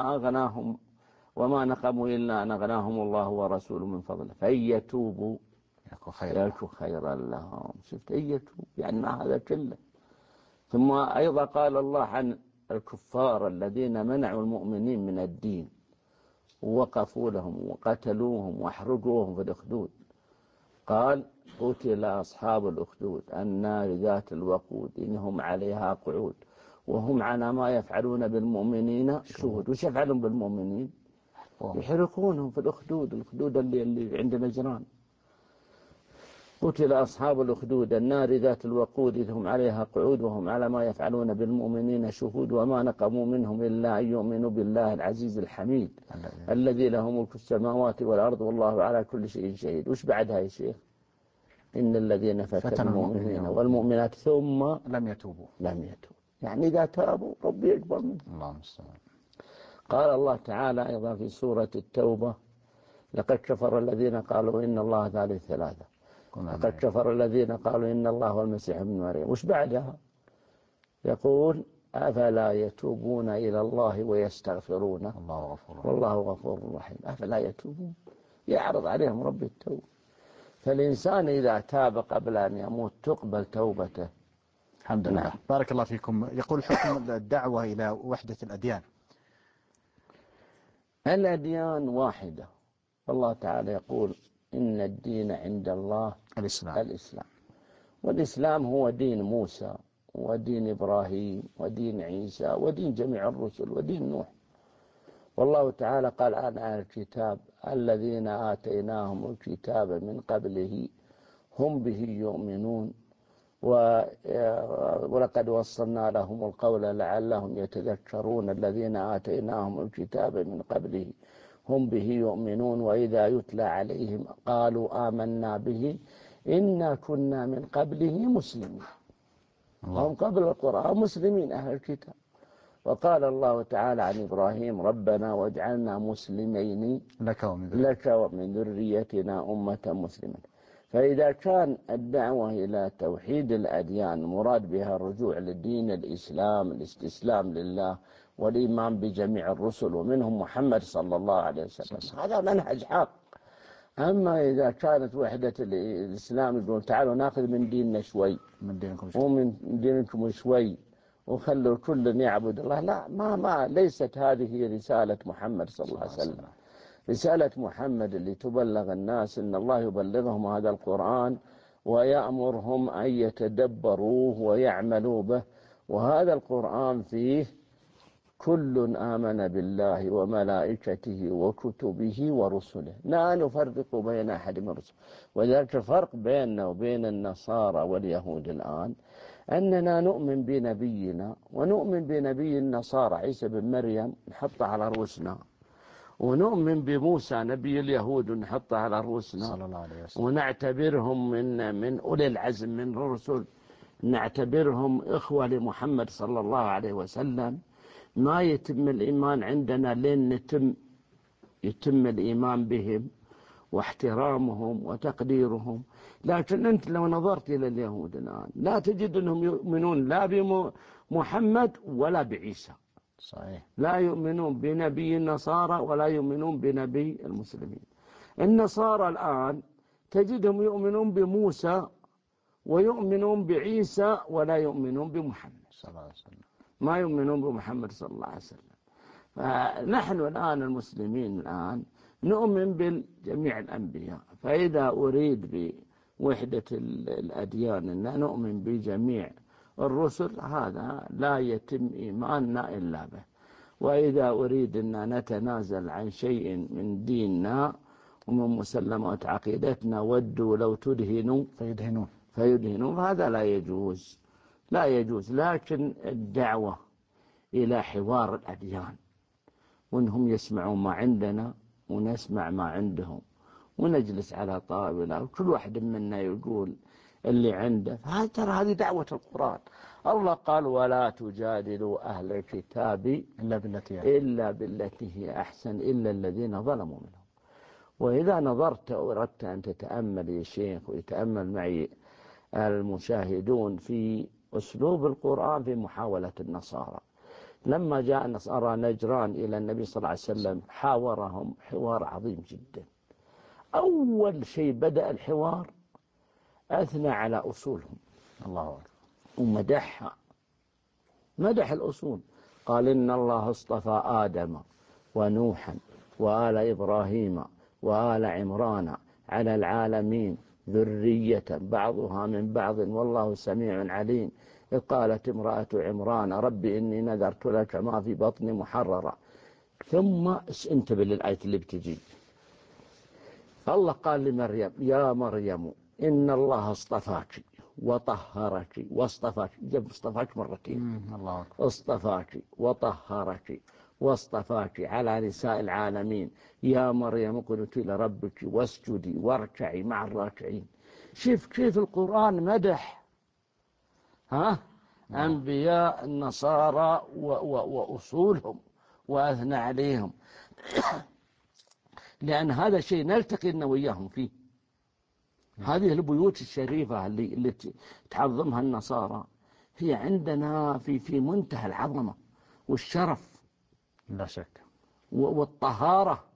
[SPEAKER 3] وما نقموا إلا أن أغناهم الله ورسوله من فضله فإن يتوبوا يكون خيرا لهم. شفت؟ إن يتوب يعني مع هذا كله. ثم أيضا قال الله عن الكفار الذين منعوا المؤمنين من الدين ووقفوا لهم وقتلوهم واحرقوهم في الأخدود. قال قتل أصحاب الأخدود النار ذات الوقود إنهم عليها قعود وهم على ما يفعلون بالمؤمنين شهود. وش يفعلون بالمؤمنين؟ يحرقونهم في الأخدود اللي عند نجران. قتل أصحاب الأخدود النار ذات الوقود إذ هم عليها قعود وهم على ما يفعلون بالمؤمنين شهود وما نقموا منهم إلا أن يؤمنوا بالله العزيز الحميد الذي له ملك السماوات والأرض والله على كل شيء شهيد. وش بعدها يا شيخ؟ إن الذين فتنوا المؤمنين والمؤمنات ثم لم يتوبوا. يعني إذا تابوا ربي يقبل منهم. اللهم استعان. قال الله تعالى أيضا في سورة التوبة لقد كفر الذين قالوا إن الله ثالث ثلاثة لقد كفر الذين قالوا إن الله هو المسيح ابن مريم. وش بعدها؟ يقول أفلا يتوبون إلى الله ويستغفرون والله غفور رحيم. أفلا يتوبون؟ يعرض عليهم رب التوبة. فالإنسان إذا تاب قبل أن يموت تقبل توبته.
[SPEAKER 2] الحمد لله. بارك الله فيكم. يقول حكم الدعوة إلى وحدة الأديان.
[SPEAKER 3] الأديان واحدة. الله تعالى يقول إن الدين عند الله الإسلام. والإسلام هو دين موسى ودين إبراهيم ودين عيسى ودين جميع الرسل ودين نوح. والله تعالى قال عن أهل الكتاب الذين آتيناهم الكتاب من قبله هم به يؤمنون ولقد وصلنا لهم القول لعلهم يتذكرون الذين آتيناهم الكتاب من قبله هم به يؤمنون وإذا يتلى عليهم قالوا آمنا به إنا كنا من قبله مسلمين. هم قبل القرآن مسلمين أهل الكتاب. وقال الله تعالى عن إبراهيم ربنا واجعلنا مسلمين لك ومن ذريتنا أمة مسلمة. فإذا كان الدعوة إلى توحيد الأديان مراد بها الرجوع للدين الإسلام الاستسلام لله والإيمان بجميع الرسل ومنهم محمد صلى الله عليه وسلم هذا منهج حق. أما إذا كانت وحدة الإسلام يقول تعالوا ناخذ من ديننا شوي ومن دينكم شوي وخلوا كل يعبد الله، لا ما ليست هذه رسالة محمد صلى الله عليه وسلم. رسالة محمد اللي تبلغ الناس إن الله يبلغهم هذا القرآن ويأمرهم أن يتدبروه ويعملوا به. وهذا القرآن فيه كل آمن بالله وملائكته وكتبه ورسله لا نفرق بين أحد من رسله. وذلك الفرق بيننا وبين النصارى واليهود الآن أننا نؤمن بنبينا ونؤمن بنبي النصارى عيسى بن مريم نحطه على رؤوسنا، ونؤمن بموسى نبي اليهود ونحطه على رؤوسنا، ونعتبرهم من أولي العزم من الرسل، نعتبرهم إخوة لمحمد صلى الله عليه وسلم. ما يتم الإيمان عندنا لين يتم الإيمان بهم واحترامهم وتقديرهم. لكن أنت لو نظرت إلى اليهود الآن لا تجد أنهم يؤمنون لا بمحمد ولا بعيسى.
[SPEAKER 2] صحيح.
[SPEAKER 3] لا يؤمنون بنبي النصارى ولا يؤمنون بنبي المسلمين. النصارى الآن تجدهم يؤمنون بموسى ويؤمنون بعيسى ولا يؤمنون بمحمد صلى الله عليه وسلم. ما يؤمنون بمحمد صلى الله عليه وسلم. فنحن الآن المسلمين الآن نؤمن بجميع الأنبياء. فإذا أريد وحدة الأديان أن نؤمن بجميع الرسل، هذا لا يتم إيماننا إلا به. وإذا أريد أن نتنازل عن شيء من ديننا ومن مسلمات عقيدتنا ودوا لو تدهنوا فيدهنون، فهذا لا يجوز، لا يجوز. لكن الدعوة إلى حوار الأديان، وأنهم يسمعوا ما عندنا ونسمع ما عندهم، ونجلس على طاولة وكل واحد منا يقول اللي عنده، ترى هذه دعوة القرآن. الله قال ولا تجادلوا أهل الكتاب إلا بالتي هي أحسن إلا الذين ظلموا منهم. وإذا نظرت وأردت أن تتأمل يا شيخ ويتأمل معي المشاهدون في أسلوب القرآن في محاولة النصارى، لما جاء النصارى نجران إلى النبي صلى الله عليه وسلم حاورهم حوار عظيم جدا. أول شيء بدأ الحوار أثنى على أصولهم، الله أكبر، ومدحها، مدح الأصول. قال إن الله اصطفى آدم ونوحا وآل إبراهيم وآل عمران على العالمين ذرية بعضها من بعض والله سميع عليم. إذ قالت امرأة عمران ربي إني نذرت لك ما في بطني محررا. ثم انتبه للآية اللي بتجي، الله قال لمريم يا مريم إن الله اصطفاك وطهرك واصطفاك، جاب اصطفاك مرتين، اصطفاك وطهرك واصطفاك على نساء العالمين. يا مريم قلت لربك واسجدي واركعي مع الراكعين. شوف كيف القرآن مدح أنبياء النصارى وأصولهم وأثنى عليهم، لأن هذا شيء نلتقي لنا وياهم فيه. هذه البيوت الشريفة اللي تعظمها النصارى هي عندنا في منتهى العظمة والشرف
[SPEAKER 2] لا شك،
[SPEAKER 3] والطهارة.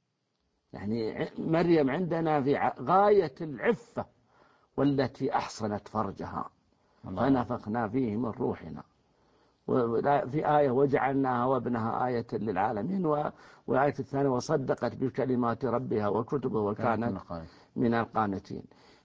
[SPEAKER 3] يعني مريم عندنا في غاية العفة، والتي أحصنت فرجها فنفخنا فيه من روحنا. في آية وجعلناها وابنها آية للعالمين، وآية الثانية وصدقت بكلمات ربها وكتبه وكانت من القانتين.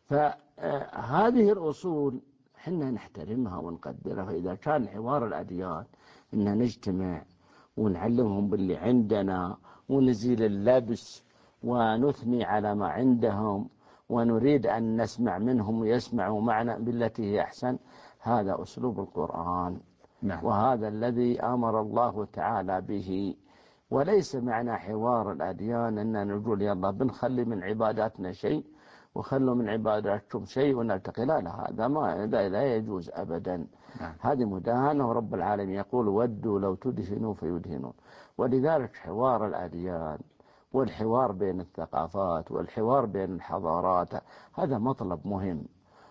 [SPEAKER 3] فهذه الأصول حنا نحترمها ونقدرها. فإذا كان حوار الأديان إن نجتمع ونعلمهم باللي عندنا ونزيل اللبس ونثني على ما عندهم ونريد أن نسمع منهم ويسمعوا معنا بالتي هي أحسن، هذا أسلوب القرآن. نعم. وهذا الذي أمر الله تعالى به. وليس معنى حوار الأديان أن نقول يلا بنخلي من عباداتنا شيء وخلوا من عباداتكم شيء ونلتقي. لا هذا لا يجوز أبدا. نعم. هذه مداهنة، ورب العالمين يقول ودوا لو تدهنوا فيدهنون. ولذلك حوار الأديان والحوار بين الثقافات والحوار بين الحضارات هذا مطلب مهم،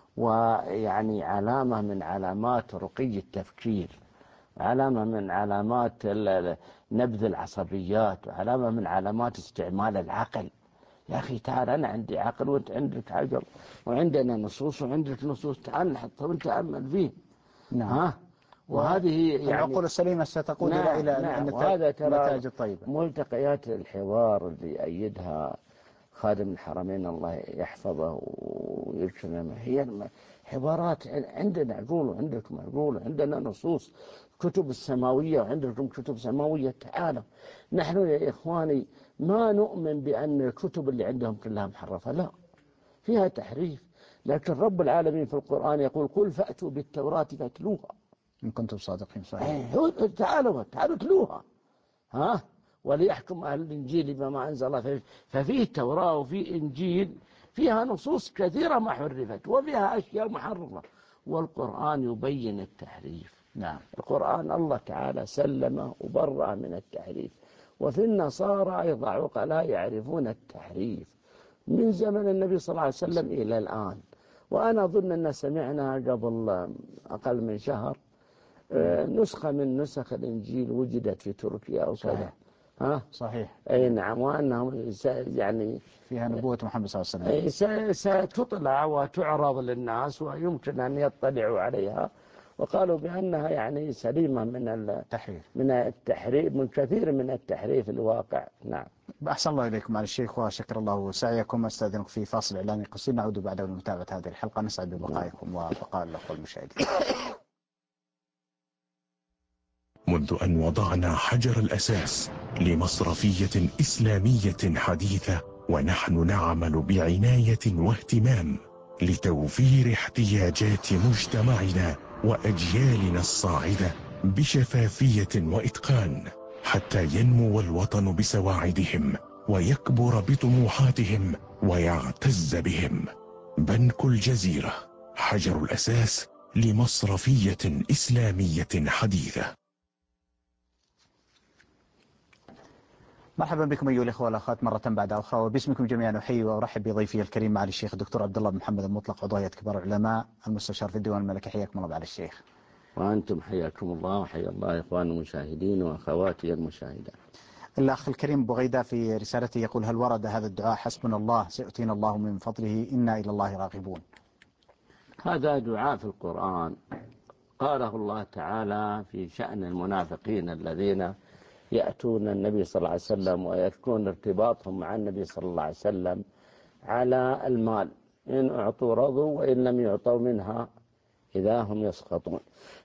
[SPEAKER 3] ويعني علامة من علامات رقي التفكير، علامة من علامات نبذ العصبيات، وعلامة من علامات استعمال العقل. يا أخي تعال، أنا عندي عقل وأنت عندك عقل وعندنا نصوص وعندك نصوص، تعال نحطها ونتأمل فيه.
[SPEAKER 2] نعم.
[SPEAKER 3] وهذه يعني
[SPEAKER 2] العقول السليمة ستقود إلى النتائج الطيبة.
[SPEAKER 3] ملتقيات الحوار اللي أيدها خادم الحرمين الله يحفظه ويكرمه، هي حوارات عندنا عقول وعندكم عقول وعندنا نصوص، كتب السماوية وعندكم كتب سماوية. تعالوا نحن يا إخواني ما نؤمن بأن الكتب اللي عندهم كلها محرفة، لا، فيها تحريف. لكن رب العالمين في القرآن يقول قل فأتوا بالتوراة فاتلوها
[SPEAKER 2] إن كنتم صادقين. صحيح.
[SPEAKER 3] تعالوا تلوها وليحكم أهل الإنجيل بما أنزل الله. ففيه توراة وفيه إنجيل فيها نصوص كثيرة ما حرفت وفيها أشياء محرفة، والقرآن يبين التحريف.
[SPEAKER 2] نعم.
[SPEAKER 3] القرآن الله تعالى سلمه وبرأ من التحريف. وفي النصارى أيضا عقلاء يعرفون التحريف من زمن النبي صلى الله عليه وسلم إلى الآن. وأنا أظن أن سمعنا قبل أقل من شهر نسخة من نسخ الإنجيل وجدت في تركيا أو كذا.
[SPEAKER 2] صحيح.
[SPEAKER 3] أي نعم. وأنهم يعني
[SPEAKER 2] فيها نبوة محمد صلى الله عليه وسلم
[SPEAKER 3] ستطلع وتعرض للناس ويمكن أن يطلعوا عليها وقالوا بأنها يعني سليمة من التحريف من كثير من التحريف الواقع. نعم.
[SPEAKER 2] أحسن الله إليكم على الشيخ وشكر الله سعيكم. أستاذنكم في فاصل إعلاني قصير، نعود بعده لمتابعة هذه الحلقة. نسعد ببقائكم وبقاء الأخوة المشاهدين.
[SPEAKER 9] منذ أن وضعنا حجر الأساس لمصرفية إسلامية حديثة، ونحن نعمل بعناية واهتمام لتوفير احتياجات مجتمعنا وأجيالنا الصاعدة بشفافية وإتقان، حتى ينمو الوطن بسواعدهم ويكبر بطموحاتهم ويعتز بهم. بنك الجزيرة، حجر الأساس لمصرفية إسلامية حديثة.
[SPEAKER 2] مرحبا بكم أيها الأخوة والأخوات مرة بعد أخرى، وباسمكم جميعا أحيي وأرحب بضيفي الكريم معالي الشيخ الدكتور عبد الله بن محمد المطلق، عضو هيئة كبار العلماء المستشار في الديوان الملكي. حياكم الله معالي الشيخ.
[SPEAKER 3] وأنتم حياكم الله وحيا الله إخوان المشاهدين وأخواتي المشاهدات.
[SPEAKER 2] الأخ الكريم بغيدة في رسالته يقول: هل ورد هذا الدعاء حسبنا الله سيؤتينا الله من فضله إنا إلى الله راغبون؟
[SPEAKER 3] هذا دعاء في القرآن قاله الله تعالى في شأن المنافقين الذين يأتون النبي صلى الله عليه وسلم ويكون ارتباطهم مع النبي صلى الله عليه وسلم على المال، إن أعطوا رضوا وإن لم يعطوا منها إذا هم يسخطون.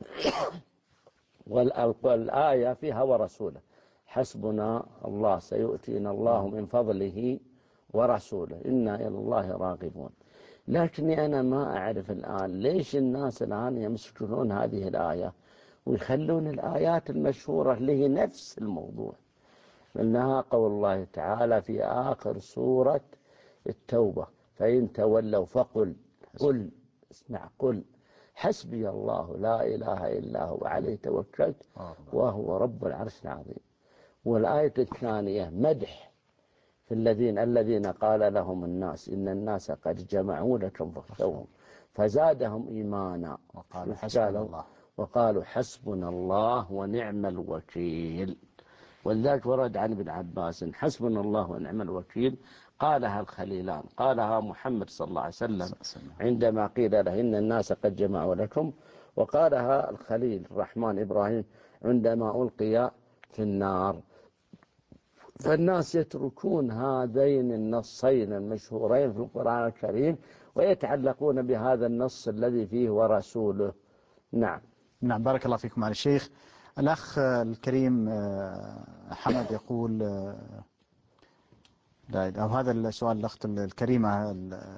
[SPEAKER 3] والآية فيها ورسوله، حسبنا الله سيؤتينا الله من فضله ورسوله إنا إلى الله راغبون. لكني أنا ما أعرف الآن ليش الناس الآن يمسكون هذه الآية ويخلون الآيات المشهورة اللي هي نفس الموضوع، منها قول الله تعالى في آخر سورة التوبة: فإن تولوا فقل قل حسبي الله لا إله إلا هو عليه توكلت وهو رب العرش العظيم. والآية الثانية مدح في الذين قال لهم الناس إن الناس قد جمعوا لكم فاخشوهم فزادهم إيمانا وقالوا حسبنا الله ونعم الوكيل. ولذلك ورد عن ابن عباس: حسبنا الله ونعم الوكيل قالها الخليلان، قالها محمد صلى الله عليه وسلم عندما قيل له إن الناس قد جمعوا لكم، وقالها الخليل الرحمن إبراهيم عندما ألقي في النار. فالناس يتركون هذين النصين المشهورين في القرآن الكريم ويتعلقون بهذا النص الذي فيه ورسوله. نعم.
[SPEAKER 2] بارك الله فيكم على الشيخ. الأخ الكريم حمد يقول أو هذا السؤال الأخت الكريمة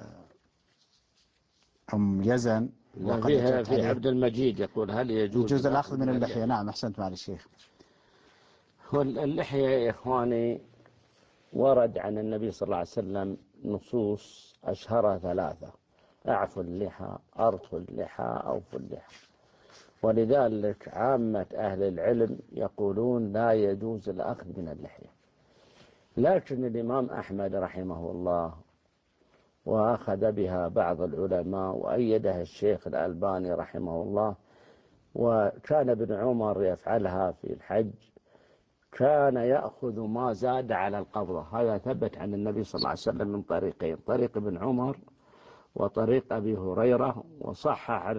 [SPEAKER 2] أم يزن
[SPEAKER 3] في عبد المجيد يقول: هل يجوز
[SPEAKER 2] الأخذ من اللحية؟ نعم، أحسنت معالي الشيخ.
[SPEAKER 3] واللحية يا إخواني ورد عن النبي صلى الله عليه وسلم نصوص أشهرها 3: أعفوا اللحى، أرخوا اللحى، أوفوا اللحى. ولذلك عامة أهل العلم يقولون لا يجوز الأخذ من اللحية. لكن الإمام أحمد رحمه الله وأخذ بها بعض العلماء وأيدها الشيخ الألباني رحمه الله، وكان ابن عمر يفعلها في الحج، كان يأخذ ما زاد على القبضة. هذا ثبت عن النبي صلى الله عليه وسلم من طريقين: طريق ابن عمر وطريق أبي هريرة، وصحح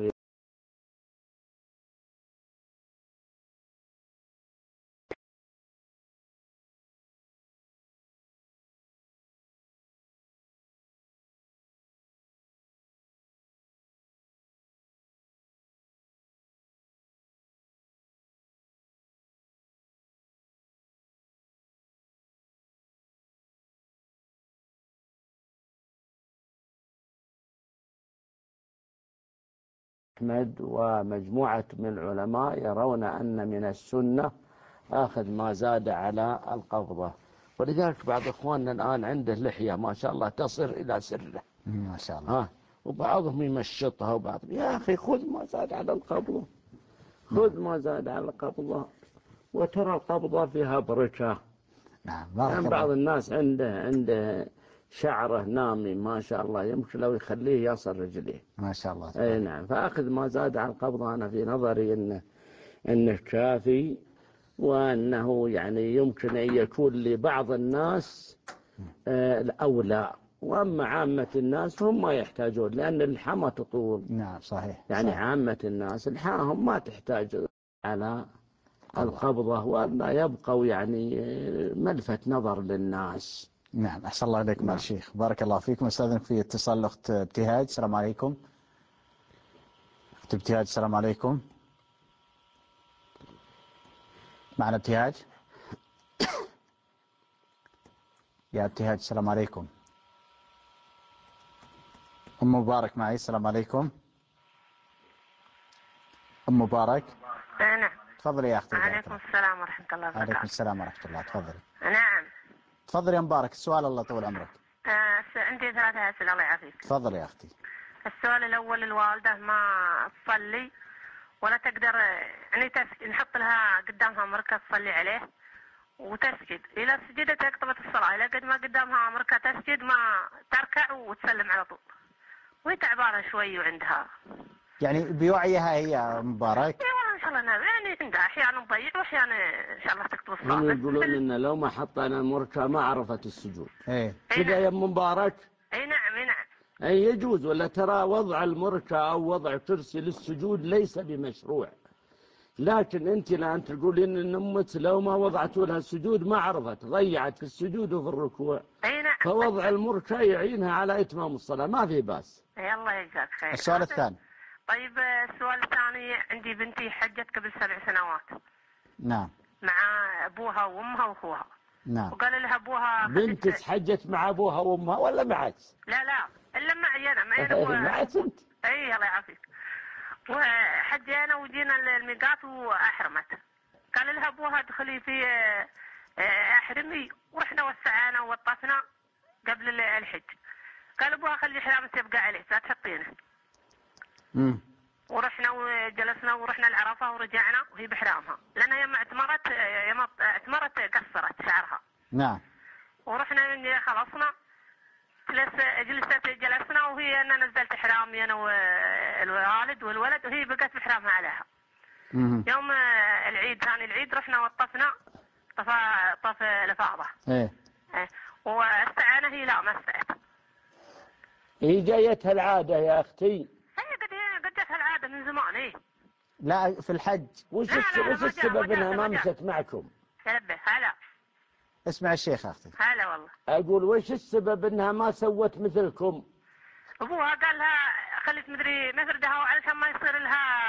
[SPEAKER 3] أحمد ومجموعة من العلماء يرون أن من السنة أخذ ما زاد على القبضة. ولذلك بعض إخواننا الآن عنده لحية ما شاء الله تصل إلى سره
[SPEAKER 2] ما شاء الله،
[SPEAKER 3] وبعضهم يمشطها وبعضهم يا أخي خذ ما زاد على القبضة، خذ ما زاد على القبضة. وترى القبضة فيها بركة.
[SPEAKER 2] يعني
[SPEAKER 3] بعض الناس عنده شعره نامي ما شاء الله، يمكن لو يخليه يصل رجليه
[SPEAKER 2] ما شاء الله.
[SPEAKER 3] أي نعم. فأخذ ما زاد على القبضة أنا في نظري إنه كافي، وأنه يعني يمكن أن يكون لبعض الناس الأولى وأما عامة الناس هم ما يحتاجون، لأن اللحى ما تطول.
[SPEAKER 2] نعم صحيح.
[SPEAKER 3] يعني
[SPEAKER 2] صحيح.
[SPEAKER 3] عامة الناس لحاهم ما تحتاج على القبضة، وأن يبقوا يعني ملفت نظر للناس.
[SPEAKER 2] نعم أحسن الله إليكم. نعم. الشيخ بارك الله فيكم. استاذنك في اتصال الأخت ابتهاج. السلام عليكم أخت ابتهاج. السلام عليكم. معنا ابتهاج؟ يا ابتهاج السلام عليكم. أم مبارك معي. السلام عليكم أم مبارك.
[SPEAKER 10] نعم
[SPEAKER 2] تفضلي يا أختي.
[SPEAKER 10] عليكم السلام ورحمة الله وبركاته.
[SPEAKER 2] عليكم السلام ورحمة الله. تفضلي.
[SPEAKER 10] نعم
[SPEAKER 2] تفضلي يا مبارك. السؤال الله طول عمرك.
[SPEAKER 10] عندي 3 أسئلة الله يعافيك.
[SPEAKER 2] تفضلي يا أختي.
[SPEAKER 10] السؤال الأول، الوالدة ما تصلي ولا تقدر يعني نحط لها قدامها مركز تصلي عليه وتسجد، إذا سجدت يقطبت الصلاة، إذا قد ما قدامها مركز تسجد ما تركع وتسلم على طول، وهي تعبانة شوي وعندها
[SPEAKER 2] يعني بوعيها هي مبارك؟
[SPEAKER 10] ايوه ان شاء الله نعم، يعني عندها احيانا تضيع واحيانا ان شاء الله تكتب الصلاه.
[SPEAKER 3] هم يقولون ان لو ما حطينا المركع ما عرفت السجود.
[SPEAKER 2] ايه
[SPEAKER 3] كذا يا مبارك؟
[SPEAKER 10] اي نعم اي نعم.
[SPEAKER 3] اي يجوز، ولا ترى وضع المركع او وضع كرسي للسجود ليس بمشروع، لكن انت الان تقولين ان امك لو ما وضعت لها السجود ما عرفت، ضيعت في السجود وفي الركوع.
[SPEAKER 10] اي نعم.
[SPEAKER 3] فوضع المركع يعينها على اتمام الصلاه، ما في باس.
[SPEAKER 10] اي الله يجزاك خير.
[SPEAKER 2] السؤال الثاني.
[SPEAKER 10] طيب السؤال الثاني، عندي بنتي حجت قبل 7 سنوات.
[SPEAKER 2] نعم.
[SPEAKER 10] مع ابوها وامها واخوها.
[SPEAKER 2] نعم.
[SPEAKER 10] وقال لها ابوها
[SPEAKER 3] بنتك حجت مع ابوها وامها ولا معك؟
[SPEAKER 10] لا الا معي انا.
[SPEAKER 3] معك انت؟
[SPEAKER 10] اي الله يعافيك. وحجينا وجينا الميقات واحرمت. قال لها ابوها ادخلي في احرمي، ورحنا وسعانا ووطفنا قبل الحج. قال ابوها خلي حرامك يبقى عليه لا تحطينه. ورحنا وجلسنا ورحنا العرفه ورجعنا وهي بحرامها، لانها يوم اعتمرت قصرت شعرها.
[SPEAKER 2] نعم.
[SPEAKER 10] ورحنا خلصنا جلسنا وهي انا نزلت حرامي انا والوالد والولد، وهي بقت بحرامها عليها. يوم العيد ثاني العيد رحنا وطفنا طف لفاضه.
[SPEAKER 2] ايه.
[SPEAKER 10] واستعانه هي لا ما استعت.
[SPEAKER 3] هي جايتها العاده يا اختي.
[SPEAKER 10] هي قد جاتها العاده من زمان. ايه
[SPEAKER 2] لا في الحج.
[SPEAKER 3] وش السبب انها ما مشت معكم؟
[SPEAKER 10] هلا
[SPEAKER 2] اسمع الشيخ اختي.
[SPEAKER 10] هلا والله.
[SPEAKER 3] اقول وش السبب انها ما سوت مثلكم؟
[SPEAKER 10] ابوها قال لها خليت مدري مفردها علشان ما يصير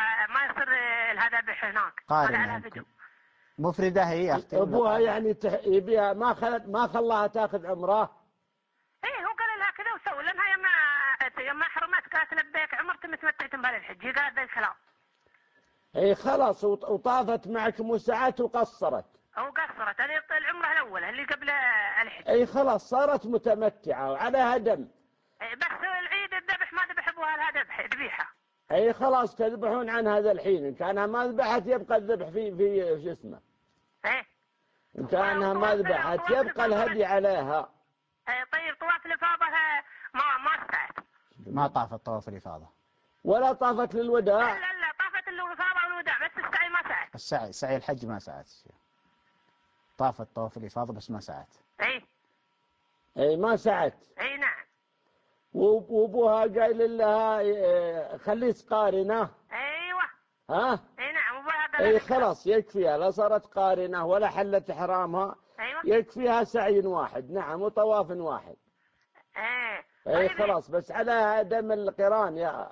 [SPEAKER 10] لها ذبح هناك.
[SPEAKER 2] قارنة مفردة هي اختي.
[SPEAKER 3] ابوها يعني يبيها ما خلاها تاخذ عمره.
[SPEAKER 10] ايه هو قال لها كذا وسوي، لانها يوم حرمت قالت لبيك عمرت متمتعت بالحج. هي قالت ذا الكلام.
[SPEAKER 3] اي خلاص وطافت معكم وسعت وقصرت.
[SPEAKER 10] او قصرت هذه العمره الاولى اللي قبل الحج.
[SPEAKER 3] اي خلاص صارت متمتعه وعليها دم.
[SPEAKER 10] بس العيد الذبح ما ذبح ابوها لها ذبيحه.
[SPEAKER 3] اي خلاص تذبحون عن هذا الحين، ان كانها ما ذبحت يبقى الذبح في شو اسمه.
[SPEAKER 10] ايه
[SPEAKER 3] ان كانها ما ذبحت يبقى الهدي عليها.
[SPEAKER 10] طيب طواف الافاضه ما استعت.
[SPEAKER 2] ما طافت طواف الافاضه
[SPEAKER 3] ولا طافت للوداع.
[SPEAKER 10] لا طافت الافاضه والوداع بس السعي ما سعت.
[SPEAKER 2] سعي الحج ما سعت. طافت طواف الافاضه بس ما سعت.
[SPEAKER 3] اي ما سعت.
[SPEAKER 10] اي نعم.
[SPEAKER 3] وابوها قايل لها خليك قارنه.
[SPEAKER 10] ايوه.
[SPEAKER 3] ها.
[SPEAKER 10] اي نعم ابوها قال.
[SPEAKER 3] اي خلاص يكفيها، لا صارت قارنه ولا حلت حرامها.
[SPEAKER 10] ايوه.
[SPEAKER 3] يكفيها سعي واحد. نعم وطواف واحد. اي خلاص بس على دم القران يا.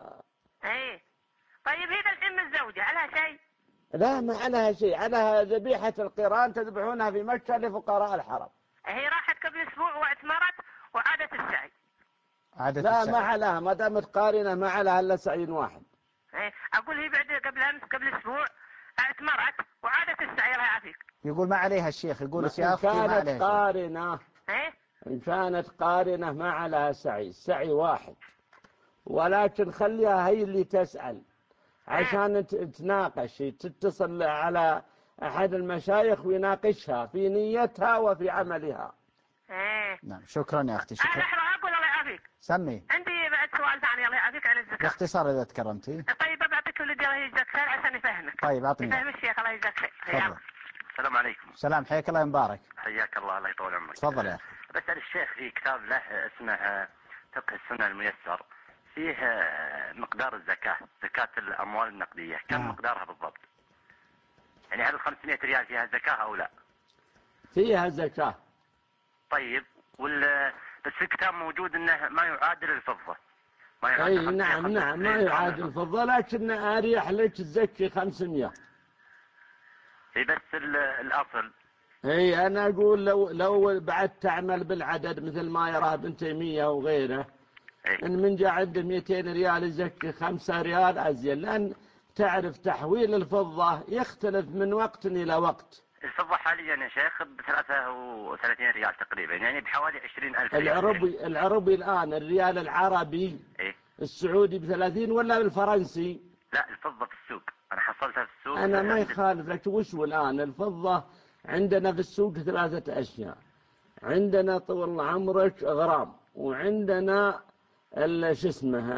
[SPEAKER 10] طيب هي الحين الزوجه عليها شيء؟
[SPEAKER 3] لا ما عليها شيء، عليها ذبيحه القران تذبحونها في مكه لفقراء الحرم.
[SPEAKER 10] هي راحت قبل اسبوع واعتمرت وعادت السعي.
[SPEAKER 3] لا ما عليها، ما دامت قارنه ما عليها الا سعي واحد.
[SPEAKER 10] اقول هي بعد قبل اسبوع اعتمرت وعادت السعي الله يعافيك.
[SPEAKER 2] يقول ما عليها الشيخ، يقول يا اختي ما عليها.
[SPEAKER 3] كانت قارنه. إن كانت قارنة ما عليها سعي واحد، ولكن خليها هي اللي تسأل عشان تناقش، تتصل على أحد المشايخ ويناقشها في نيتها وفي عملها.
[SPEAKER 2] نعم شكرا يا أختي. شكرا.
[SPEAKER 10] أقول الله يعافيك.
[SPEAKER 2] سمي.
[SPEAKER 10] عندي بعد سؤال ثاني الله يعافيك عن الزكاة.
[SPEAKER 2] باختصار إذا تكرمتي.
[SPEAKER 10] طيب بعطيك ولدي الله يجزاك خير عشان يفهمك.
[SPEAKER 2] طيب أعطني.
[SPEAKER 10] يفهم الشيخ الله يجزاك خير.
[SPEAKER 11] السلام عليكم.
[SPEAKER 2] سلام حياك الله يا مبارك.
[SPEAKER 11] حياك الله الله يطول عمرك.
[SPEAKER 2] تفضل يا أخي.
[SPEAKER 11] بسأل معالي الشيخ في كتاب له اسمه فقه السنة الميسر، فيه مقدار الزكاة، زكاة الأموال النقدية، كم مقدارها بالضبط؟ يعني هل 500 ريال فيها زكاة أو لا؟
[SPEAKER 3] فيها زكاة.
[SPEAKER 11] طيب بس في الكتاب موجود أنه ما يعادل الفضة، ما
[SPEAKER 3] يعادل. أي نعم ما يعادل الفضة، لكن أريح لك تزكي 500.
[SPEAKER 11] اي بس الأصل.
[SPEAKER 3] اي انا اقول لو بعد تعمل بالعدد مثل ما يراه ابن تيمية وغيره، ان من جاء عنده 200 ريال يزكي 5 ريال ازين، لان تعرف تحويل الفضة يختلف من وقت الى وقت.
[SPEAKER 11] الفضة حاليا يا شيخ ب 33 ريال تقريبا، يعني بحوالي 20,000
[SPEAKER 3] ريال. العربي الان الريال العربي السعودي ب30 ولا بالفرنسي؟
[SPEAKER 11] لا الفضة في السوق، انا حصلتها في السوق.
[SPEAKER 3] انا ما يخالف لك. وش الان الفضة عندنا في السوق 3 أشياء. عندنا طول عمرك غرام، وعندنا شو اسمه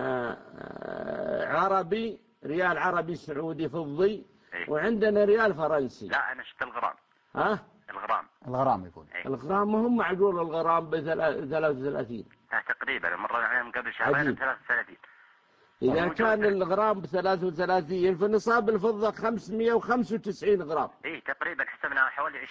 [SPEAKER 3] عربي، ريال عربي سعودي فضي، وعندنا ريال فرنسي.
[SPEAKER 11] لا أنا شفت الغرام.
[SPEAKER 3] ها؟
[SPEAKER 2] الغرام يقول.
[SPEAKER 3] الغرام هم معقول الغرام ب33
[SPEAKER 11] تقريبا، مرة عليهم قبل شهرين 33.
[SPEAKER 3] إذا كان الغرام ب33 فنصاب الفضة 595 غرام.
[SPEAKER 11] إيه تقريبا حسبنا حوالي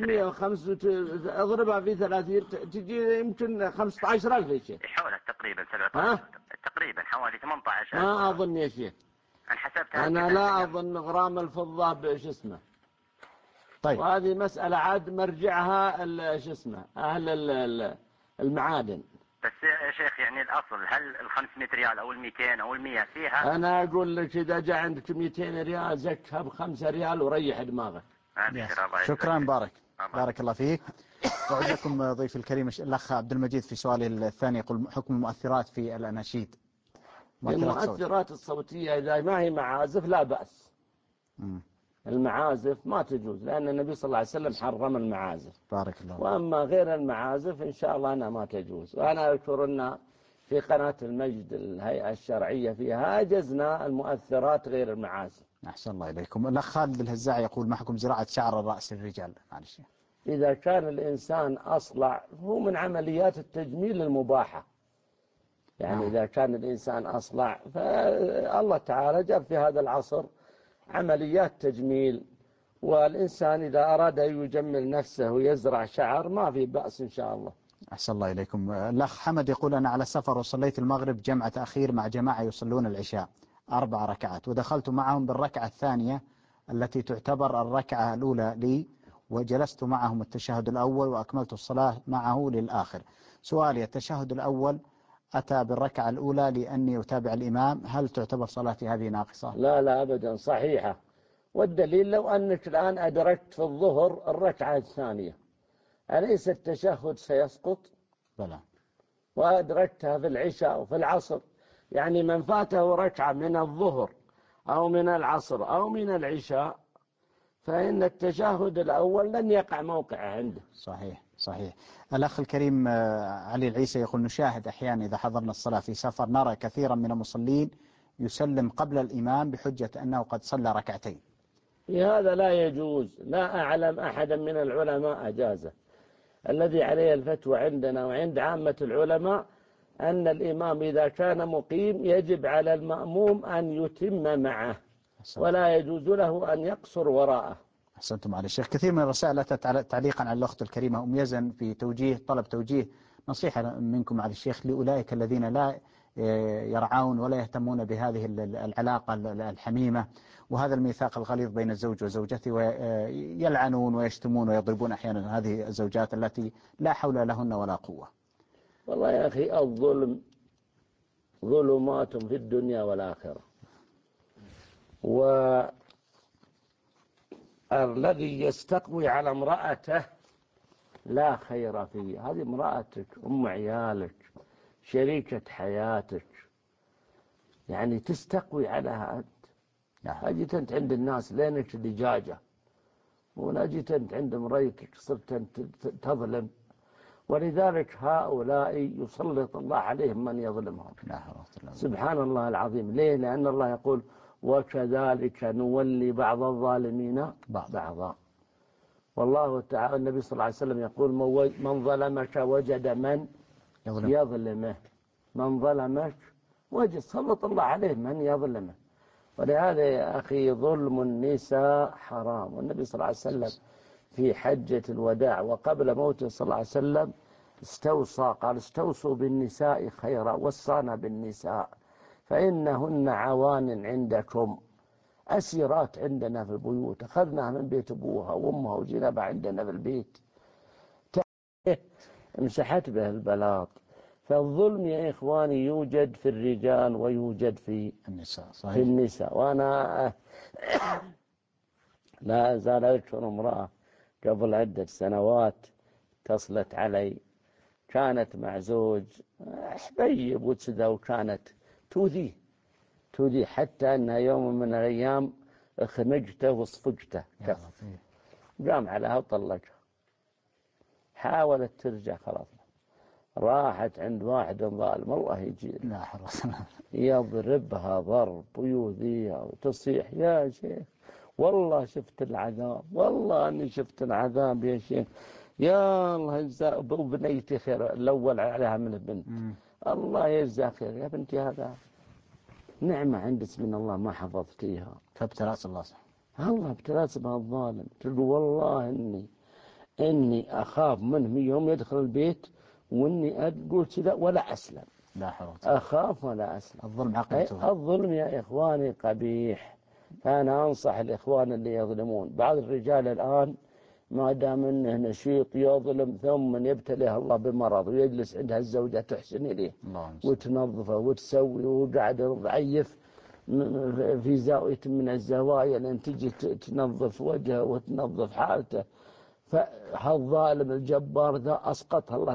[SPEAKER 3] 595 اضربها في 30 تجي يمكن 15,000 يا شيخ.
[SPEAKER 11] حولها تقريبا 17 تقريبا حوالي 18,000.
[SPEAKER 3] ما أظن يا شيخ.
[SPEAKER 11] أنا حسبتها.
[SPEAKER 3] أنا لا أظن غرام الفضة بش اسمه. طيب. وهذه مسألة عاد مرجعها شو اسمه أهل المعادن.
[SPEAKER 11] بس يا شيخ يعني الأصل هل 500 ريال أو 200 أو 100 فيها؟
[SPEAKER 3] أنا أقول لك إذا جاء عندك 200 ريال زكها ب5 ريال وريح دماغك.
[SPEAKER 2] شكرا بارك الله فيك. أعود لكم ضيف الكريم الأخ عبد المجيد في سؤاله الثاني، يقول حكم المؤثرات في الأناشيد.
[SPEAKER 3] المؤثرات الصوتية إذا ما هي معازف لا بأس. المعازف ما تجوز، لأن النبي صلى الله عليه وسلم حرم المعازف.
[SPEAKER 2] بارك الله.
[SPEAKER 3] وأما غير المعازف إن شاء الله أنا ما تجوز. وأنا أذكر أن في قناة المجد الهيئة الشرعية فيها أجزنا المؤثرات غير المعازف.
[SPEAKER 2] أحسن الله إليكم. الأخ خالد الهزاعي يقول ما حكم زراعة شعر الرأس للرجال؟ معلش.
[SPEAKER 3] إذا كان الإنسان أصلع هو من عمليات التجميل المباحة. يعني إذا كان الإنسان أصلع فالله تعالى جاب في هذا العصر عمليات تجميل، والإنسان إذا أراد أن يجمل نفسه ويزرع شعر ما في بأس إن شاء الله.
[SPEAKER 2] أحسن الله إليكم. الأخ حمد يقول أنا على سفر وصليت المغرب جمع تأخير مع جماعة يصلون العشاء 4 ركعات، ودخلت معهم بالركعة الثانية التي تعتبر الركعة الأولى لي، وجلست معهم التشهد الأول وأكملت الصلاة معه للآخر. سؤالي التشهد الأول أتى بالركعة الأولى لأني أتابع الإمام، هل تعتبر صلاتي هذه ناقصة؟
[SPEAKER 3] لا أبدا صحيحة. والدليل لو أنك الآن أدركت في الظهر الركعة الثانية أليس التشهد سيسقط؟
[SPEAKER 2] بلى.
[SPEAKER 3] وأدركتها في العشاء وفي العصر، يعني من فاته ركعة من الظهر أو من العصر أو من العشاء فإن التشهد الأول لن يقع موقعه عنده.
[SPEAKER 2] صحيح. الأخ الكريم علي العيسى يقول نشاهد أحيانا إذا حضرنا الصلاة في سفر نرى كثيرا من المصلين يسلم قبل الإمام بحجة أنه قد صلى ركعتين.
[SPEAKER 3] هذا لا يجوز، لا أعلم أحدا من العلماء أجازه. الذي عليه الفتوى عندنا وعند عامة العلماء أن الإمام إذا كان مقيم يجب على المأموم أن يتم معه ولا يجوز له أن يقصر وراءه.
[SPEAKER 2] أحسنتم على الشيخ. كثير من الرسائل أتت تعليقا على الأخت الكريمة أم يزن في طلب توجيه نصيحة منكم على الشيخ لأولئك الذين لا يرعون ولا يهتمون بهذه العلاقة الحميمة وهذا الميثاق الغليظ بين الزوج وزوجته، ويلعنون ويشتمون ويضربون أحيانا هذه الزوجات التي لا حول لهن ولا قوة.
[SPEAKER 3] والله يا أخي الظلم ظلمات في الدنيا والآخرة، والذي يستقوي على امرأته لا خير فيه. هذه امرأتك أم عيالك شريكة حياتك، يعني تستقوي عليها أنت. أجيت أنت عند الناس لينك دجاجة، ونجيت أنت عند مريتك صرت أنت تظلم، ولذلك هؤلاء يسلط الله عليهم من يظلمهم. سبحان الله العظيم. ليه؟ لأن الله يقول وكذلك نولي بعض الظالمين بعضا. والله تعالى النبي صلى الله عليه وسلم يقول من ظلمك وجد من يظلمه، من ظلمك وجد سلط الله عليه من يظلمه. ولهذا يا أخي ظلم النساء حرام. والنبي صلى الله عليه وسلم في حجة الوداع وقبل موته صلى الله عليه وسلم استوصى، قال استوصوا بالنساء خيرا، وصانا بالنساء فإنهن عوان عندكم، أسيرات عندنا في البيوت، أخذناها من بيت أبوها وأمها وجينا عندنا في البيت، مسحت به البلاط. فالظلم يا إخواني يوجد في الرجال ويوجد في
[SPEAKER 2] النساء، صحيح.
[SPEAKER 3] في النساء. وأنا لا أزال أذكر امرأة قبل عدة سنوات اتصلت علي، كانت مع زوج حبيب وكذا، وكانت تؤذيه حتى أنها يوم من الأيام خنجته وصفقته قام عليها وطلقها. حاولت ترجع خلاص، راحت عند واحد ظالم الله يجير يضربها ضرب ويؤذيها وتصيح. يا شيخ والله شفت العذاب، والله أني شفت العذاب يا شيخ، يا الله يجزاك. وبنيتي خير، الأول عليها من البنت، الله يجزاك خير يا بنتي، هذا نعمة عندك من الله ما حفظتيها.
[SPEAKER 2] فابتلاس الله
[SPEAKER 3] ابتلاس بها الظالم. تقول والله إني أخاف منه يوم يدخل البيت، وإني أقول كذا ولا أسلم،
[SPEAKER 2] لا حول،
[SPEAKER 3] أخاف ولا أسلم.
[SPEAKER 2] الظلم عقبته.
[SPEAKER 3] الظلم يا إخواني قبيح. فأنا أنصح الإخوان اللي يظلمون. بعض الرجال الآن ما دام إنه نشيط يظلم، ثم يبتليه الله بمرض ويجلس عندها الزوجة تحسن إليه وتنظفه وتسوي، وقاعد ضعيف في زاوية من الزوايا لأن تجي تنظف وجهه وتنظف حالته. فهالظالم الجبار ذا أسقطها الله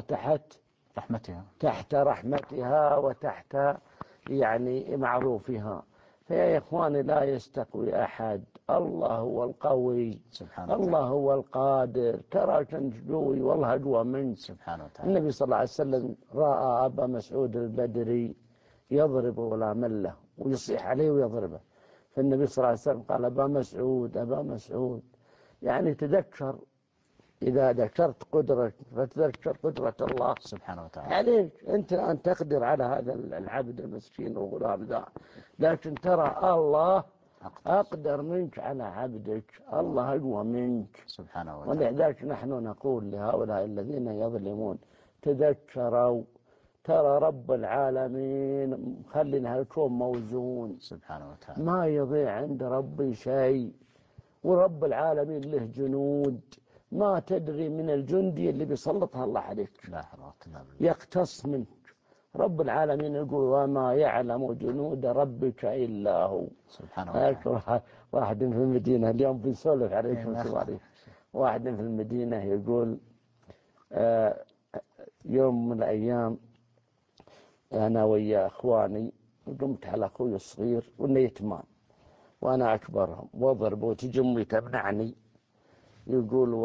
[SPEAKER 3] تحت رحمتها وتحت يعني معروفها. فيا إخواني لا يستقوي أحد، الله هو القوي سبحانه الله وتعالى. هو القادر. ترى كنت قوي والله أقوى منك سبحانه وتعالى. النبي صلى الله عليه وسلم رأى أبا مسعود البدري يضرب غلام له ويصيح عليه ويضربه، فالنبي صلى الله عليه وسلم قال أبا مسعود يعني تذكر، إذا ذكرت قدرة فتذكر قدرة الله سبحانه وتعالى. يعني أنت الآن تقدر على هذا العبد المسكين والغلام ذا، لكن ترى الله أقدر منك على عبدك، الله أقوى منك سبحانه وتعالى. ولذلك نحن نقول لهؤلاء الذين يظلمون تذكروا ترى رب العالمين خلينا الكون موزون سبحانه وتعالى، ما يضيع عند ربي شيء، ورب العالمين له جنود ما تدري من الجندي اللي بيسلطها الله عليك، يقتص منك. رب العالمين يقول وما يعلم جنود ربك إلا هو سبحانه وتعالى. واحد في المدينة اليوم بيسولف عليكم سواليف، واحد في المدينة يقول يوم من الأيام أنا ويا أخواني قمت على أخوي الصغير وإنه يتمان وأنا أكبرهم وضرب وتجي أمي تمنعني، يقول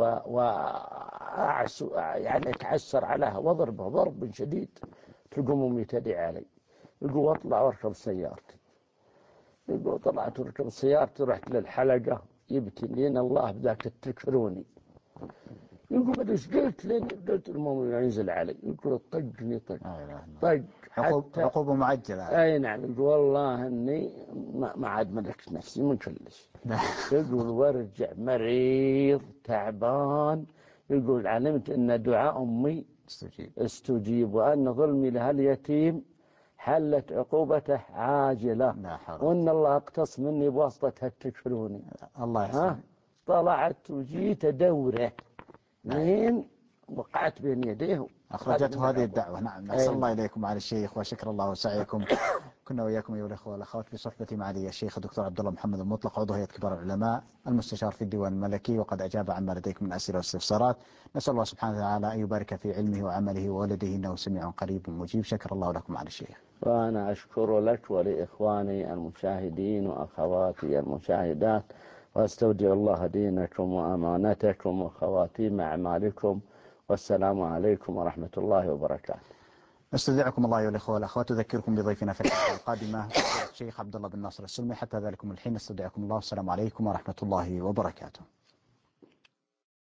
[SPEAKER 3] يعني أتعسر عليها وضربه ضرب شديد، تقوم أمي تدعي علي، يقول واطلع واركب سيارتي، يقول طلعت وركب سيارتي رحت للحلقة يبكي لين الله بذاك تذكروني، يقول ما ايش قلت لين قلت المهم ينزل علي، يقول طقني طق
[SPEAKER 2] عقوبة معجلة.
[SPEAKER 3] اي نعم. يقول والله اني ما عاد ملكت نفسي من كلش. يقول وارجع مريض تعبان، يقول علمت ان دعاء امي استجيب وان ظلمي لها اليتيم حلت عقوبته عاجلة، وان الله اقتص مني بواسطتها تكفروني.
[SPEAKER 2] الله يحسن.
[SPEAKER 3] طلعت وجيت دوره مين وقعت بين يديه
[SPEAKER 2] أخرجته هذه الدعوة. نعم. أحسن الله إليكم على الشيخ وشكر الله سعيكم. كنا وإياكم أيها الأخوة والأخوات في صحبة معالي الشيخ الدكتور عبد الله محمد المطلق عضو هيئة كبار العلماء المستشار في الديوان الملكي، وقد أجاب عما لديكم من أسئلة واستفسارات. نسأل الله سبحانه وتعالى أن يبارك في علمه وعمله وولده إنه سميع قريب مجيب. شكر الله لكم على الشيخ.
[SPEAKER 3] وأنا أشكر لك ولإخواني المشاهدين وأخواتي المشاهدات، واستودع الله دينكم وأمانتكم وخواتيم أعمالكم، والسلام عليكم ورحمة الله وبركاته.
[SPEAKER 2] نستودعكم الله أيها الأخوة والأخوات. أذكركم بضيفنا في الحلقة القادمة الشيخ عبد الله بن ناصر السلمي. حتى ذلكم الحين نستودعكم الله، والسلام عليكم ورحمة الله وبركاته.